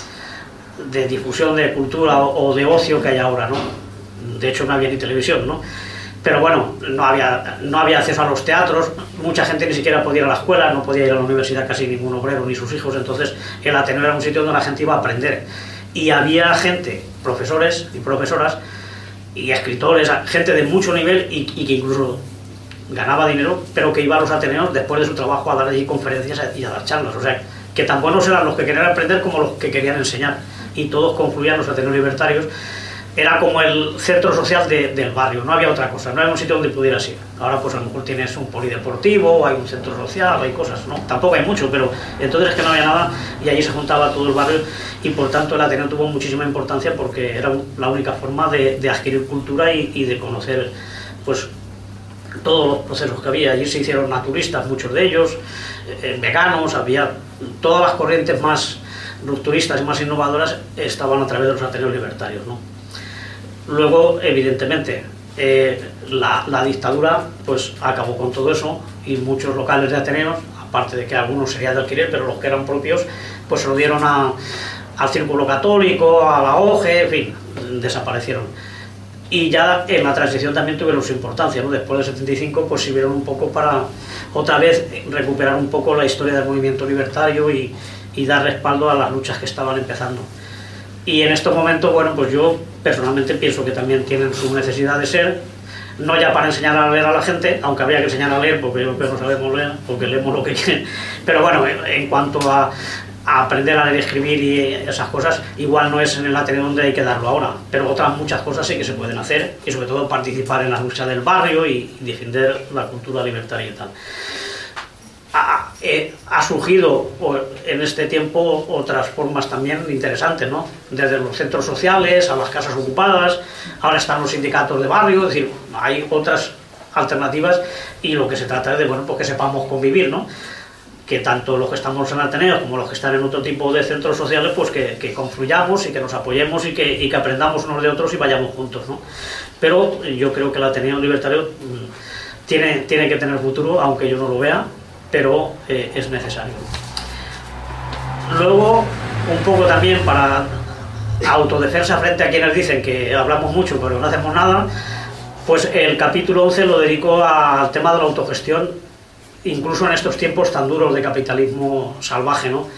difusión de cultura o de ocio que hay ahora, ¿no? De hecho, no había ni televisión, ¿no? Pero bueno, no había acceso a los teatros, mucha gente ni siquiera podía ir a la escuela, no podía ir a la universidad casi ningún obrero ni sus hijos, entonces el ateneo era un sitio donde la gente iba a aprender. Y había gente, profesores y profesoras y escritores, gente de mucho nivel y que incluso ganaba dinero, pero que iba a los ateneos después de su trabajo a dar allí conferencias y a dar charlas. O sea, que tan buenos eran los que querían aprender como los que querían enseñar, y todos confluían en los ateneos libertarios. Era como el centro social del barrio, no había otra cosa, no había un sitio donde pudieras ir. Ahora pues a lo mejor tienes un polideportivo, hay un centro social, hay cosas, ¿no? Tampoco hay mucho, pero entonces es que no había nada, y allí se juntaba todo el barrio, y por tanto el ateneo tuvo muchísima importancia porque era la única forma de adquirir cultura y de conocer pues todos los procesos que había. Allí se hicieron naturistas, muchos de ellos, veganos, había todas las corrientes más rupturistas y más innovadoras estaban a través de los ateneos libertarios, ¿no? Luego, evidentemente, la dictadura pues acabó con todo eso, y muchos locales de ateneos, aparte de que algunos serían de alquiler, pero los que eran propios, pues se lo dieron al Círculo Católico, a la OGE, en fin, desaparecieron. Y ya en la transición también tuvieron su importancia, ¿no? Después del 75 pues sirvieron un poco para otra vez recuperar un poco la historia del movimiento libertario y dar respaldo a las luchas que estaban empezando. Y en estos momentos, bueno, pues yo personalmente pienso que también tienen su necesidad de ser, no ya para enseñar a leer a la gente, aunque habría que enseñar a leer porque yo creo que no sabemos leer, porque leemos lo que quieren, pero bueno, en cuanto a a aprender a leer y escribir y esas cosas, igual no es en el Ateneo donde hay que darlo ahora, pero otras muchas cosas sí que se pueden hacer, y sobre todo participar en la lucha del barrio y defender la cultura libertaria y tal. Ha surgido en este tiempo otras formas también interesantes, ¿no? Desde los centros sociales a las casas ocupadas, ahora están los sindicatos de barrio, es decir, hay otras alternativas, y lo que se trata es de, bueno, pues que sepamos convivir, ¿no? Que tanto los que estamos en Ateneo como los que están en otro tipo de centros sociales, pues que confluyamos y que nos apoyemos y que aprendamos unos de otros y vayamos juntos, ¿no? Pero yo creo que el Ateneo Libertario tiene que tener futuro, aunque yo no lo vea, pero es necesario. Luego, un poco también para autodefensa frente a quienes dicen que hablamos mucho pero no hacemos nada, pues el capítulo 11 lo dedico al tema de la autogestión, incluso en estos tiempos tan duros de capitalismo salvaje, ¿no?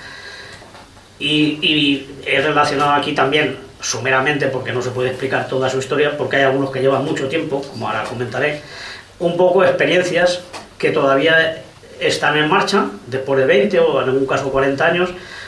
Y he relacionado aquí también, sumeramente, porque no se puede explicar toda su historia, porque hay algunos que llevan mucho tiempo, como ahora comentaré, un poco experiencias que todavía están en marcha, después de 20 o en algún caso 40 años,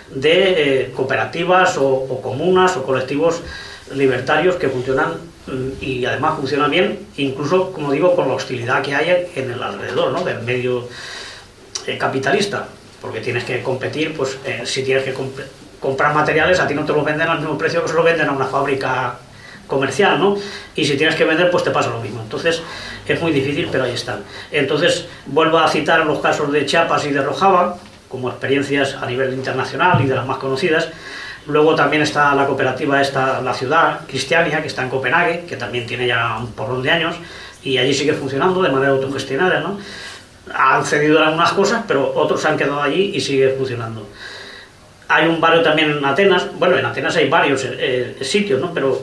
de cooperativas o comunas o colectivos libertarios que funcionan, y además funcionan bien, incluso, como digo, con la hostilidad que hay en el alrededor, ¿no? Del medio capitalista, porque tienes que competir, pues si tienes que comprar materiales, a ti no te los venden al mismo precio que se lo venden a una fábrica comercial, ¿no? Y si tienes que vender, pues te pasa lo mismo. Entonces es muy difícil, pero ahí están. Entonces vuelvo a citar los casos de Chiapas y de Rojava como experiencias a nivel internacional y de las más conocidas. Luego también está la cooperativa la ciudad Cristiania, que está en Copenhague, que también tiene ya un porrón de años, y allí sigue funcionando de manera autogestionada, ¿no? Han cedido algunas cosas, pero otros se han quedado allí y sigue funcionando. Hay un barrio también en Atenas, bueno, en Atenas hay varios sitios, ¿no? Pero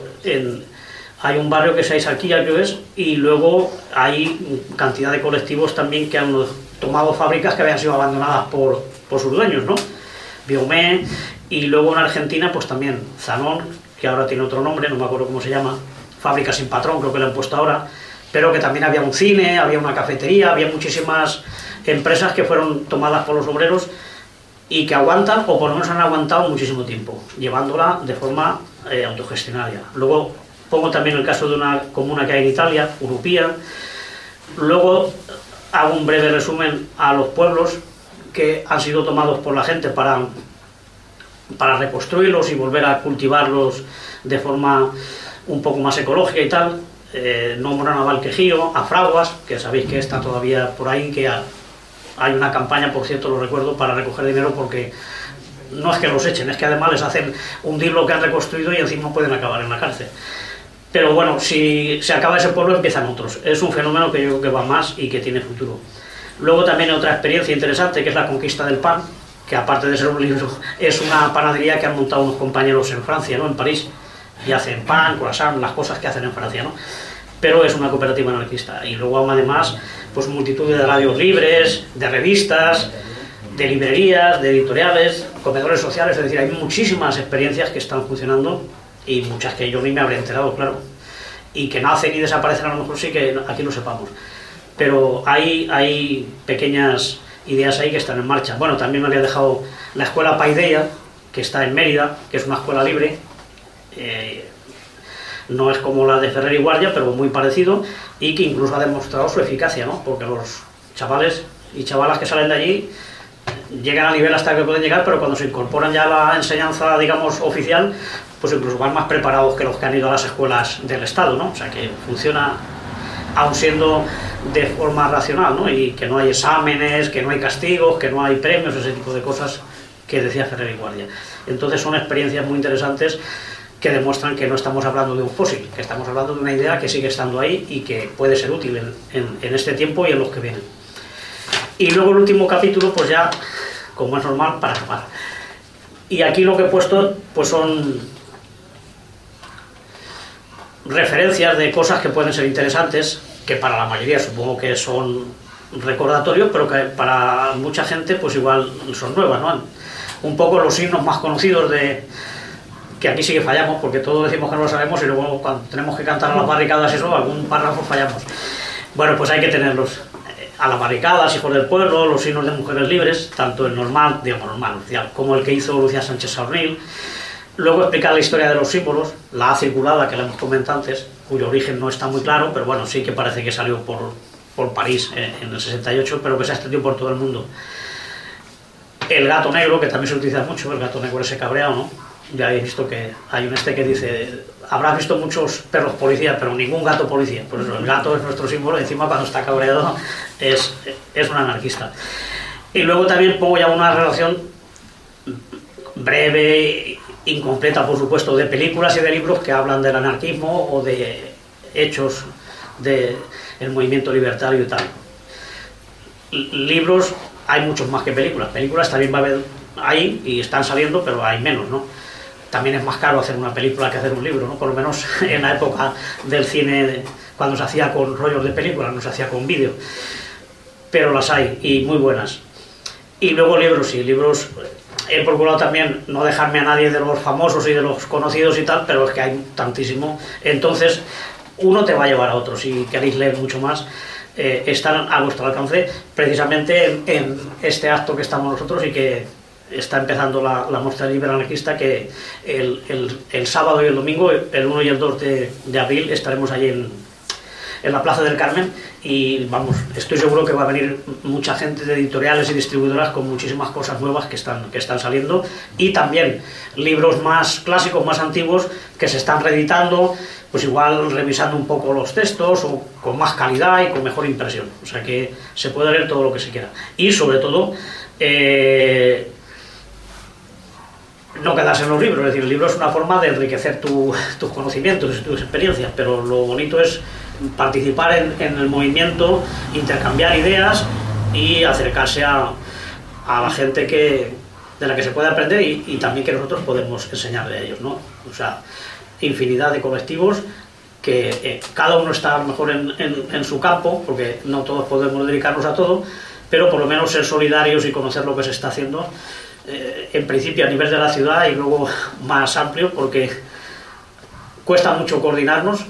hay un barrio que es Aizarquilla, creo que es, y luego hay cantidad de colectivos también que han tomado fábricas que habían sido abandonadas por sus dueños, ¿no? Biomé, y luego en Argentina, pues también Zanón, que ahora tiene otro nombre, no me acuerdo cómo se llama, Fábrica Sin Patrón, creo que le han puesto ahora, pero que también había un cine, había una cafetería, había muchísimas empresas que fueron tomadas por los obreros y que aguantan, o por lo menos han aguantado muchísimo tiempo, llevándola de forma autogestionaria. Luego pongo también el caso de una comuna que hay en Italia, Urupía. Luego hago un breve resumen a los pueblos que han sido tomados por la gente para reconstruirlos y volver a cultivarlos de forma un poco más ecológica y tal. Nombran a Valquejío, a Fraguas, que sabéis que está todavía por ahí, que hay una campaña, por cierto, lo recuerdo, para recoger dinero, porque no es que los echen, es que además les hacen hundir lo que han reconstruido y encima pueden acabar en la cárcel. Pero bueno, si se acaba ese pueblo empiezan otros. Es un fenómeno que yo creo que va más y que tiene futuro. Luego también hay otra experiencia interesante, que es la conquista del pan, que aparte de ser un libro, es una panadería que han montado unos compañeros en Francia, ¿no? En París, y hacen pan, croissant, las cosas que hacen en Francia, ¿no? Pero es una cooperativa anarquista. Y luego además, pues multitud de radios libres, de revistas, de librerías, de editoriales, comedores sociales, es decir, hay muchísimas experiencias que están funcionando y muchas que yo ni me habré enterado, claro, y que nacen y desaparecen, a lo mejor sí que aquí lo sepamos, pero hay pequeñas ideas ahí que están en marcha. Bueno, también me había dejado la escuela Paideia, que está en Mérida, que es una escuela libre, no es como la de Ferrer y Guardia, pero muy parecido, y que incluso ha demostrado su eficacia, ¿no? Porque los chavales y chavalas que salen de allí llegan al nivel hasta que pueden llegar, pero cuando se incorporan ya a la enseñanza, digamos, oficial, pues incluso van más preparados que los que han ido a las escuelas del Estado, ¿no? O sea que funciona, aun siendo de forma racional, ¿no? Y que no hay exámenes, que no hay castigos, que no hay premios, ese tipo de cosas que decía Ferrer y Guardia. Entonces son experiencias muy interesantes que demuestran que no estamos hablando de un fósil, que estamos hablando de una idea que sigue estando ahí y que puede ser útil en este tiempo y en los que vienen. Y luego el último capítulo, pues ya, como es normal, para acabar. Y aquí lo que he puesto, pues son referencias de cosas que pueden ser interesantes, que para la mayoría supongo que son recordatorios, pero que para mucha gente pues igual son nuevas, ¿no? Un poco los himnos más conocidos que aquí sí que fallamos, porque todos decimos que no lo sabemos y luego cuando tenemos que cantar a las barricadas eso, algún párrafo fallamos. Bueno, pues hay que tenerlos. a las barricadas, Hijos del Pueblo, Los signos de mujeres libres, tanto el normal, como el que hizo Lucía Sánchez Saornil. Luego explicar la historia de los símbolos, la A circulada que le hemos comentado antes, cuyo origen no está muy claro, pero bueno, sí que parece que salió por París en el 68, pero que se ha extendido por todo el mundo. El gato negro, que también se utiliza mucho, el gato negro ese cabreado, ¿no? Ya he visto que hay un que dice, habrás visto muchos perros policías, pero ningún gato policía. Por eso el gato es nuestro símbolo, y encima cuando está cabreado es un anarquista. Y luego también pongo ya una relación breve, incompleta por supuesto, de películas y de libros que hablan del anarquismo o de hechos del movimiento libertario y tal. Libros hay muchos más que películas. Películas también va a haber ahí y están saliendo, pero hay menos, ¿no? También es más caro hacer una película que hacer un libro, ¿no? Por lo menos en la época del cine, cuando se hacía con rollos de película, no se hacía con vídeo. Pero las hay, y muy buenas. Y luego libros, sí, libros. He procurado también no dejarme a nadie de los famosos y de los conocidos y tal, pero es que hay tantísimo. Entonces, uno te va a llevar a otro. Si queréis leer mucho más, están a vuestro alcance, precisamente en este acto que estamos nosotros y que está empezando la muestra libre anarquista, que el sábado y el domingo, el 1 y el 2 de abril, estaremos allí en la Plaza del Carmen, y vamos, estoy seguro que va a venir mucha gente de editoriales y distribuidoras con muchísimas cosas nuevas que están saliendo, y también libros más clásicos, más antiguos, que se están reeditando, pues igual revisando un poco los textos, o con más calidad y con mejor impresión. O sea que se puede leer todo lo que se quiera. Y sobre todo, no quedarse en los libros. Es decir, el libro es una forma de enriquecer tus conocimientos y tus experiencias, pero lo bonito es participar en el movimiento, intercambiar ideas y acercarse a la gente de la que se puede aprender, y también que nosotros podemos enseñarle a ellos, ¿no? O sea, infinidad de colectivos que cada uno está a lo mejor en su campo, porque no todos podemos dedicarnos a todo, pero por lo menos ser solidarios y conocer lo que se está haciendo, en principio a nivel de la ciudad y luego más amplio, porque cuesta mucho coordinarnos.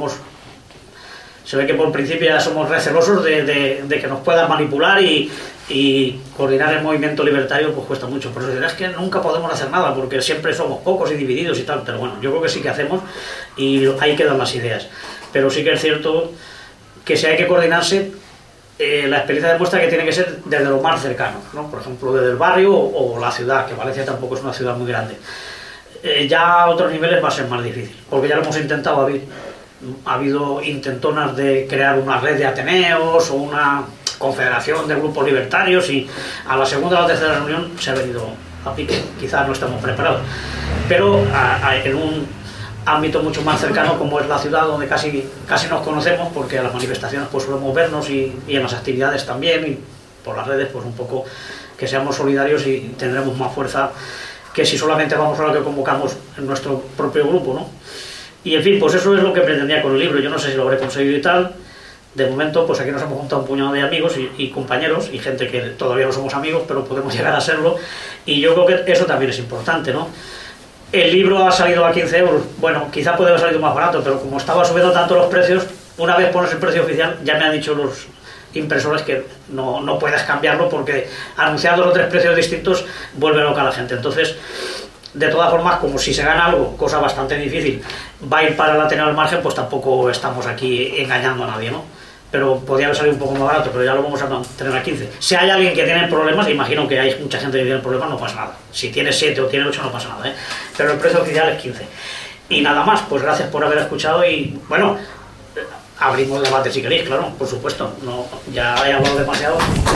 Se ve que por principio ya somos recelosos de que nos puedan manipular, y coordinar el movimiento libertario pues cuesta mucho. Por eso es que nunca podemos hacer nada, porque siempre somos pocos y divididos y tal, pero bueno, yo creo que sí que hacemos, y ahí quedan las ideas. Pero sí que es cierto que si hay que coordinarse, la experiencia demuestra que tiene que ser desde lo más cercano, ¿no? Por ejemplo, desde el barrio o la ciudad, que Valencia tampoco es una ciudad muy grande. Ya a otros niveles va a ser más difícil, porque ya lo hemos intentado. Ha habido intentonas de crear una red de ateneos o una confederación de grupos libertarios, y a la segunda o la tercera reunión se ha venido a pique. Quizás no estamos preparados, pero en un ámbito mucho más cercano como es la ciudad, donde casi nos conocemos, porque a las manifestaciones pues solemos vernos, y en las actividades también, y por las redes pues un poco que seamos solidarios, y tendremos más fuerza que si solamente vamos a lo que convocamos en nuestro propio grupo, ¿no? Y en fin, pues eso es lo que pretendía con el libro. Yo no sé si lo habré conseguido y tal. De momento, pues aquí nos hemos juntado un puñado de amigos y compañeros, y gente que todavía no somos amigos, pero podemos llegar a serlo, y yo creo que eso también es importante, ¿no? El libro ha salido a 15 euros, bueno, quizá puede haber salido más barato, pero como estaba subiendo tanto los precios, una vez pones el precio oficial, ya me han dicho los impresores que no puedes cambiarlo, porque anunciando los 3 precios distintos vuelve loca a la gente. Entonces, de todas formas, como si se gana algo, cosa bastante difícil, va a ir para el Ateneo al Margen, pues tampoco estamos aquí engañando a nadie, ¿no? Pero podría haber salido un poco más barato, pero ya lo vamos a tener a 15. Si hay alguien que tiene problemas, imagino que hay mucha gente que tiene problemas, no pasa nada. Si tiene 7 o tiene 8 no pasa nada, ¿eh? Pero el precio oficial es 15. Y nada más, pues gracias por haber escuchado, y bueno, abrimos el debate si queréis, claro, por supuesto. No, ya he hablado demasiado.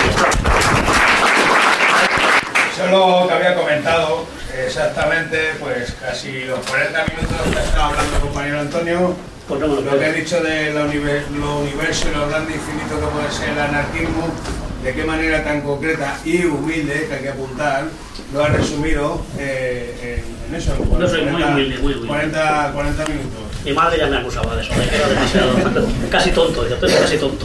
Solo que había comentado exactamente, pues casi los 40 minutos que estaba hablando el compañero Antonio, pues no, lo que he dicho de lo universo y lo grande e infinito que puede ser el anarquismo, de qué manera tan concreta y humilde, que hay que apuntar, lo ha resumido en eso, en 40, no soy muy humilde, muy humilde. 40 minutos. Mi madre ya me acusaba de eso, de que era demasiado, casi tonto, después casi tonto.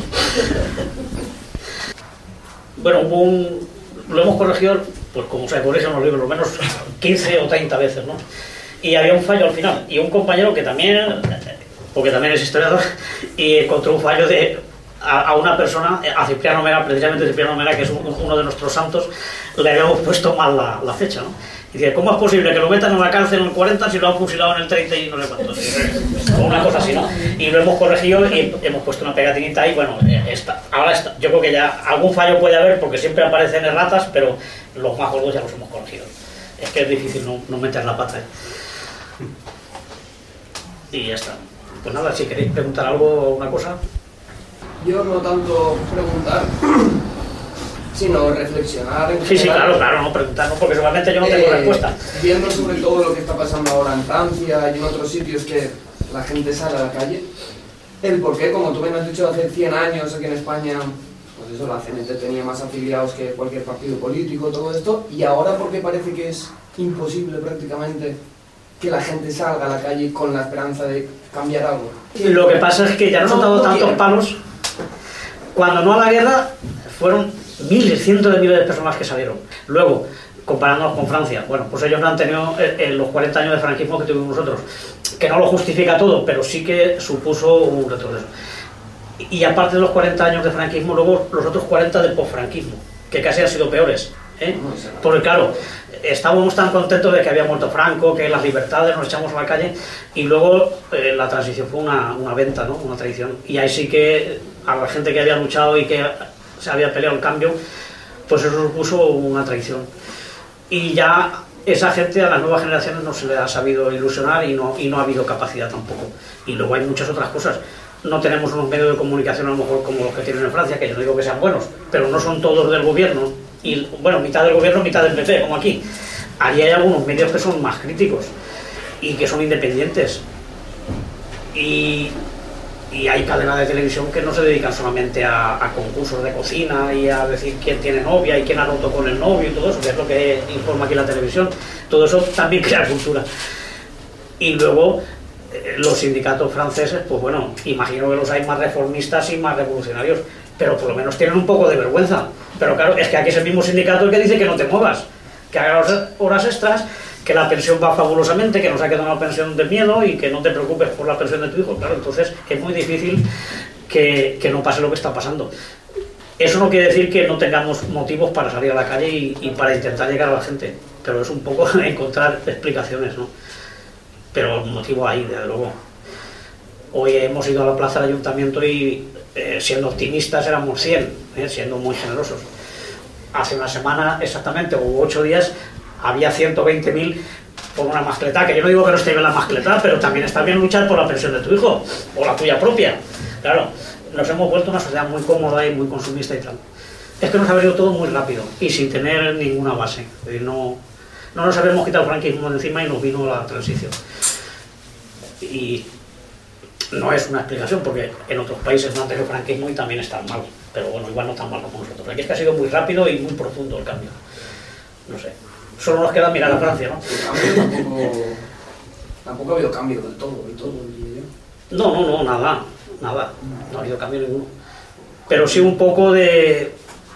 Bueno, lo hemos corregido, pues como se corrigen los libros, lo menos 15 o 30 veces, ¿no? Y había un fallo al final, y un compañero que también, porque también es historiador, y encontró un fallo de a una persona, a Cipriano Mera, precisamente Cipriano Mera, que es uno de nuestros santos, le habíamos puesto mal la fecha, ¿no? Y dice, ¿cómo es posible que lo metan en la cárcel en el 40 si lo han fusilado en el 30 y no sé cuánto? O una cosa así, ¿no? Y lo hemos corregido y hemos puesto una pegatinita y bueno, ahora está. Yo creo que ya algún fallo puede haber porque siempre aparecen erratas, pero los más gordos ya los hemos corregido. Es que es difícil no meter la pata, ¿eh? Y ya está. Pues nada, si queréis preguntar algo o una cosa. Yo no tanto preguntar, sino reflexionar. Sí, claro, no preguntar, no, porque seguramente yo no tengo respuesta. Viendo sobre todo lo que está pasando ahora en Francia y en otros sitios que la gente sale a la calle, el por qué, como tú bien has dicho, hace 100 años aquí en España, pues eso, la CNT tenía más afiliados que cualquier partido político, todo esto, y ahora porque parece que es imposible prácticamente que la gente salga a la calle con la esperanza de cambiar algo. Lo que pasa es que ya nos han dado tantos palos. Cuando no a la guerra, fueron miles, cientos de miles de personas que salieron. Luego, comparándonos con Francia, bueno, pues ellos no han tenido los 40 años de franquismo que tuvimos nosotros, que no lo justifica todo, pero sí que supuso un retroceso. Y aparte de los 40 años de franquismo, luego los otros 40 de posfranquismo, que casi han sido peores, ¿eh? Porque claro, estábamos tan contentos de que había muerto Franco, que las libertades, nos echamos a la calle, y luego la transición fue una venta, ¿no? Una traición. Y ahí sí que a la gente que había luchado y que se había peleado el cambio, pues eso supuso una traición. Y ya esa gente, a las nuevas generaciones, no se le ha sabido ilusionar y no ha habido capacidad tampoco. Y luego hay muchas otras cosas. No tenemos unos medios de comunicación a lo mejor como los que tienen en Francia, que yo no digo que sean buenos, pero no son todos del gobierno. Y bueno, mitad del gobierno, mitad del PP, como aquí. Allí hay algunos medios que son más críticos y que son independientes. Y hay cadenas de televisión que no se dedican solamente a concursos de cocina y a decir quién tiene novia y quién ha roto con el novio y todo eso, que es lo que informa aquí la televisión. Todo eso también crea cultura. Y luego los sindicatos franceses, pues bueno, imagino que los hay más reformistas y más revolucionarios, pero por lo menos tienen un poco de vergüenza. Pero claro, es que aquí es el mismo sindicato el que dice que no te muevas, que hagas horas extras, que la pensión va fabulosamente, que no saques una pensión de miedo y que no te preocupes por la pensión de tu hijo. Claro, entonces es muy difícil que no pase lo que está pasando. Eso no quiere decir que no tengamos motivos para salir a la calle y para intentar llegar a la gente, pero es un poco encontrar explicaciones, ¿no? Pero el motivo ahí, desde luego. Hoy hemos ido a la plaza del ayuntamiento y siendo optimistas éramos 100, siendo muy generosos. Hace una semana exactamente, o 8 días, había 120.000 por una mascletá, que yo no digo que no esté bien la mascletá, pero también está bien luchar por la pensión de tu hijo, o la tuya propia. Claro, nos hemos vuelto una sociedad muy cómoda y muy consumista y tal. Es que nos ha venido todo muy rápido y sin tener ninguna base. No nos habíamos quitado el franquismo de encima y nos vino la transición. Y no es una explicación, porque en otros países no han tenido franquismo y también están mal. Pero bueno, igual no tan mal como nosotros. Aquí es que ha sido muy rápido y muy profundo el cambio. No sé. Solo nos queda mirar a Francia, ¿no? Tampoco ha habido cambio del todo, diría yo. No, nada. No ha habido cambio ninguno. Pero sí un poco de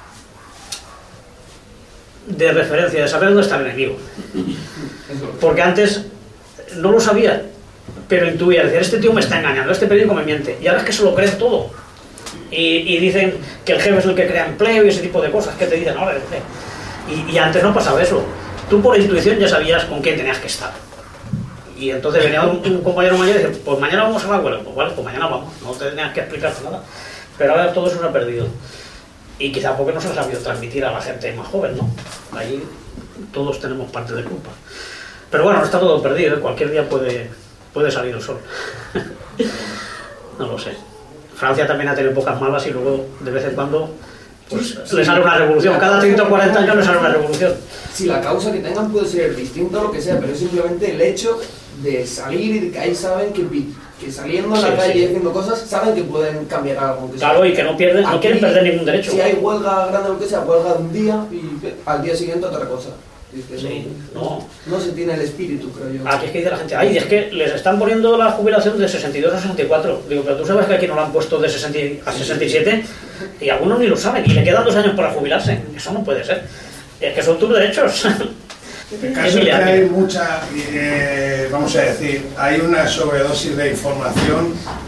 referencia, de saber dónde está el enemigo. Porque antes no lo sabía, pero intuía, decir, este tío me está engañando, este periódico me miente. Y ahora es que se lo creen todo. Y dicen que el jefe es el que crea empleo y ese tipo de cosas que te dicen ahora. Y antes no pasaba eso. Tú por intuición ya sabías con quién tenías que estar. Y entonces venía un compañero mayor y decía, pues mañana vamos a la huelga. Pues vale, pues mañana vamos, no te tenías que explicar nada. Pero ahora todo eso se ha perdido. Y quizá porque no se ha sabido transmitir a la gente más joven, ¿no? Ahí todos tenemos parte de culpa. Pero bueno, no está todo perdido, ¿eh? Cualquier día puede salir el sol. No lo sé. Francia también ha tenido pocas malas y luego de vez en cuando pues le sale una revolución. Cada 140 años le sale una revolución. Si la causa que tengan puede ser distinta o lo que sea, pero es simplemente el hecho de salir y de que ahí saben que saliendo a la calle y haciendo cosas, saben que pueden cambiar algo. Claro, y que no quieren perder ningún derecho. Si hay huelga grande o lo que sea, huelga de un día y al día siguiente otra cosa. Sí, no se tiene el espíritu, creo yo. Aquí es que dice la gente, ay, es que les están poniendo la jubilación de 62 a 64. Digo, pero tú sabes que aquí no la han puesto de 60 a 67 y algunos ni lo saben y le quedan 2 años para jubilarse. Eso no puede ser. Es que son tus derechos. El caso es que hay mucha, vamos a decir, hay una sobredosis de información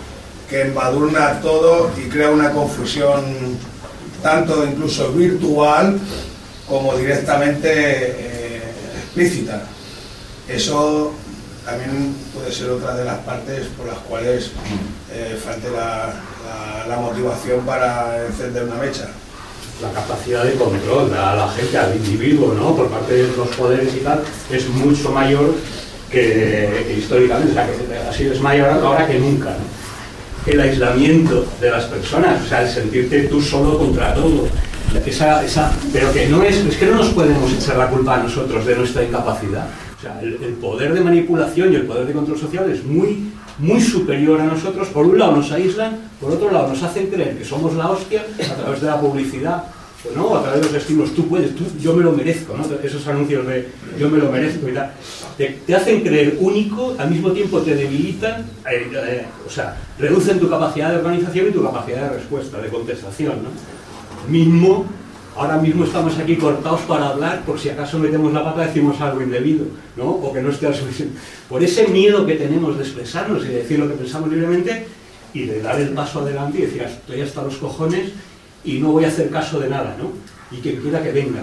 que embadurna todo y crea una confusión tanto incluso virtual como directamente explícita. Eso también puede ser otra de las partes por las cuales falte la motivación para encender una mecha. La capacidad de control a la gente, al individuo, ¿no?, por parte de los poderes y tal, es mucho mayor que históricamente, o sea, que así es mayor ahora que nunca, ¿no? El aislamiento de las personas, o sea, el sentirte tú solo contra todo, pero que no es que no nos podemos echar la culpa a nosotros de nuestra incapacidad. O sea, el poder de manipulación y el poder de control social es muy, muy superior a nosotros. Por un lado nos aíslan, por otro lado nos hacen creer que somos la hostia a través de la publicidad, ¿no?, a través de los estímulos. Tú puedes, yo me lo merezco, ¿no?, esos anuncios de yo me lo merezco y tal. Te hacen creer único, al mismo tiempo te debilitan, o sea, reducen tu capacidad de organización y tu capacidad de respuesta, de contestación, ¿no? Ahora mismo estamos aquí cortados para hablar, por si acaso metemos la pata decimos algo indebido, ¿no?, o que no esté al suficiente. Por ese miedo que tenemos de expresarnos y de decir lo que pensamos libremente y de dar el paso adelante y decir, estoy hasta los cojones y no voy a hacer caso de nada, ¿no? Y que quiera que venga.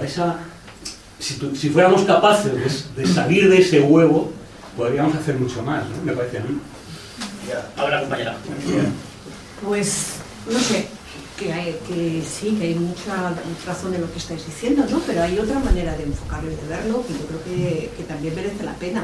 Si fuéramos capaces de salir de ese huevo, podríamos hacer mucho más, ¿no?, me parece a mí. Ahora, compañera. Pues, no sé. Que sí, que hay mucha razón en lo que estáis diciendo, ¿no? Pero hay otra manera de enfocarlo y de verlo que yo creo que también merece la pena.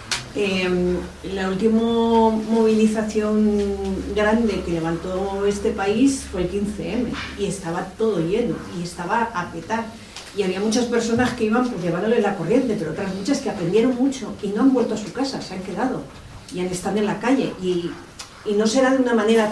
La última movilización grande que levantó este país fue el 15M y estaba todo lleno y estaba a petar. Y había muchas personas que iban pues llevándole la corriente, pero otras muchas que aprendieron mucho y no han vuelto a su casa, se han quedado y están en la calle. Y no será de una manera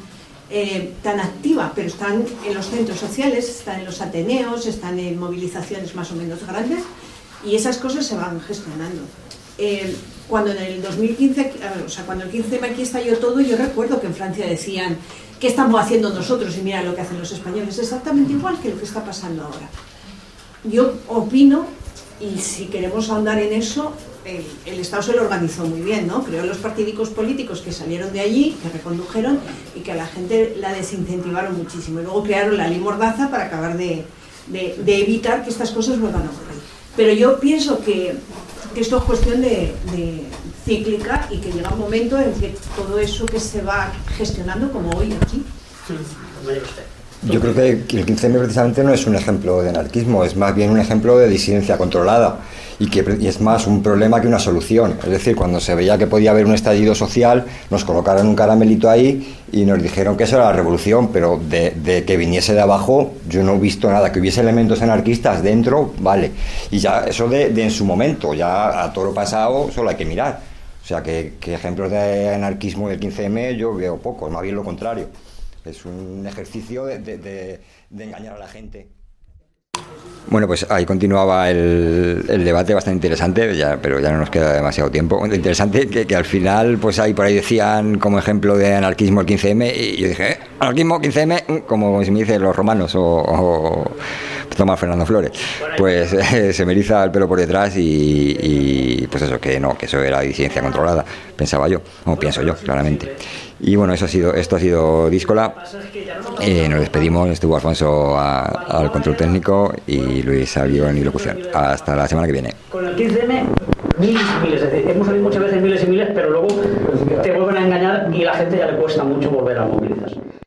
tan activa, pero están en los centros sociales, están en los ateneos, están en movilizaciones más o menos grandes y esas cosas se van gestionando. Cuando en el 2015, o sea, cuando el 15M aquí estalló todo, yo recuerdo que en Francia decían ¿qué estamos haciendo nosotros? Y mira lo que hacen los españoles, exactamente igual que lo que está pasando ahora. Yo opino, y si queremos ahondar en eso, el Estado se lo organizó muy bien, ¿no? Creó los partidicos políticos que salieron de allí, que recondujeron y que a la gente la desincentivaron muchísimo. Y luego crearon la ley Mordaza para acabar de evitar que estas cosas vuelvan a ocurrir. Pero yo pienso que esto es cuestión de cíclica y que llega un momento en que todo eso que se va gestionando, como hoy aquí. Yo creo que el 15M precisamente no es un ejemplo de anarquismo, es más bien un ejemplo de disidencia controlada y es más un problema que una solución. Es decir, cuando se veía que podía haber un estallido social, nos colocaron un caramelito ahí y nos dijeron que eso era la revolución, pero de que viniese de abajo yo no he visto nada. Que hubiese elementos anarquistas dentro, vale, y ya eso de en su momento, ya a toro pasado solo hay que mirar. O sea que ejemplos de anarquismo del 15M yo veo pocos, más bien lo contrario. Es un ejercicio de engañar a la gente. Bueno, pues ahí continuaba el debate bastante interesante, pero ya no nos queda demasiado tiempo. Interesante que al final, pues ahí por ahí decían como ejemplo de anarquismo el 15M, y yo dije, anarquismo 15M, como si me dicen los romanos o Tomás Fernando Flores. Pues se me eriza el pelo por detrás y pues eso, que no, que eso era disidencia controlada, pensaba yo, o pienso yo, claramente. Y bueno, esto ha sido Díscola. Nos despedimos, estuvo Alfonso al control técnico y Luis al guión y locución. Hasta la semana que viene. Con el 15M, miles y miles, es decir, hemos salido muchas veces miles y miles, pero luego te vuelven a engañar y a la gente ya le cuesta mucho volver a mover.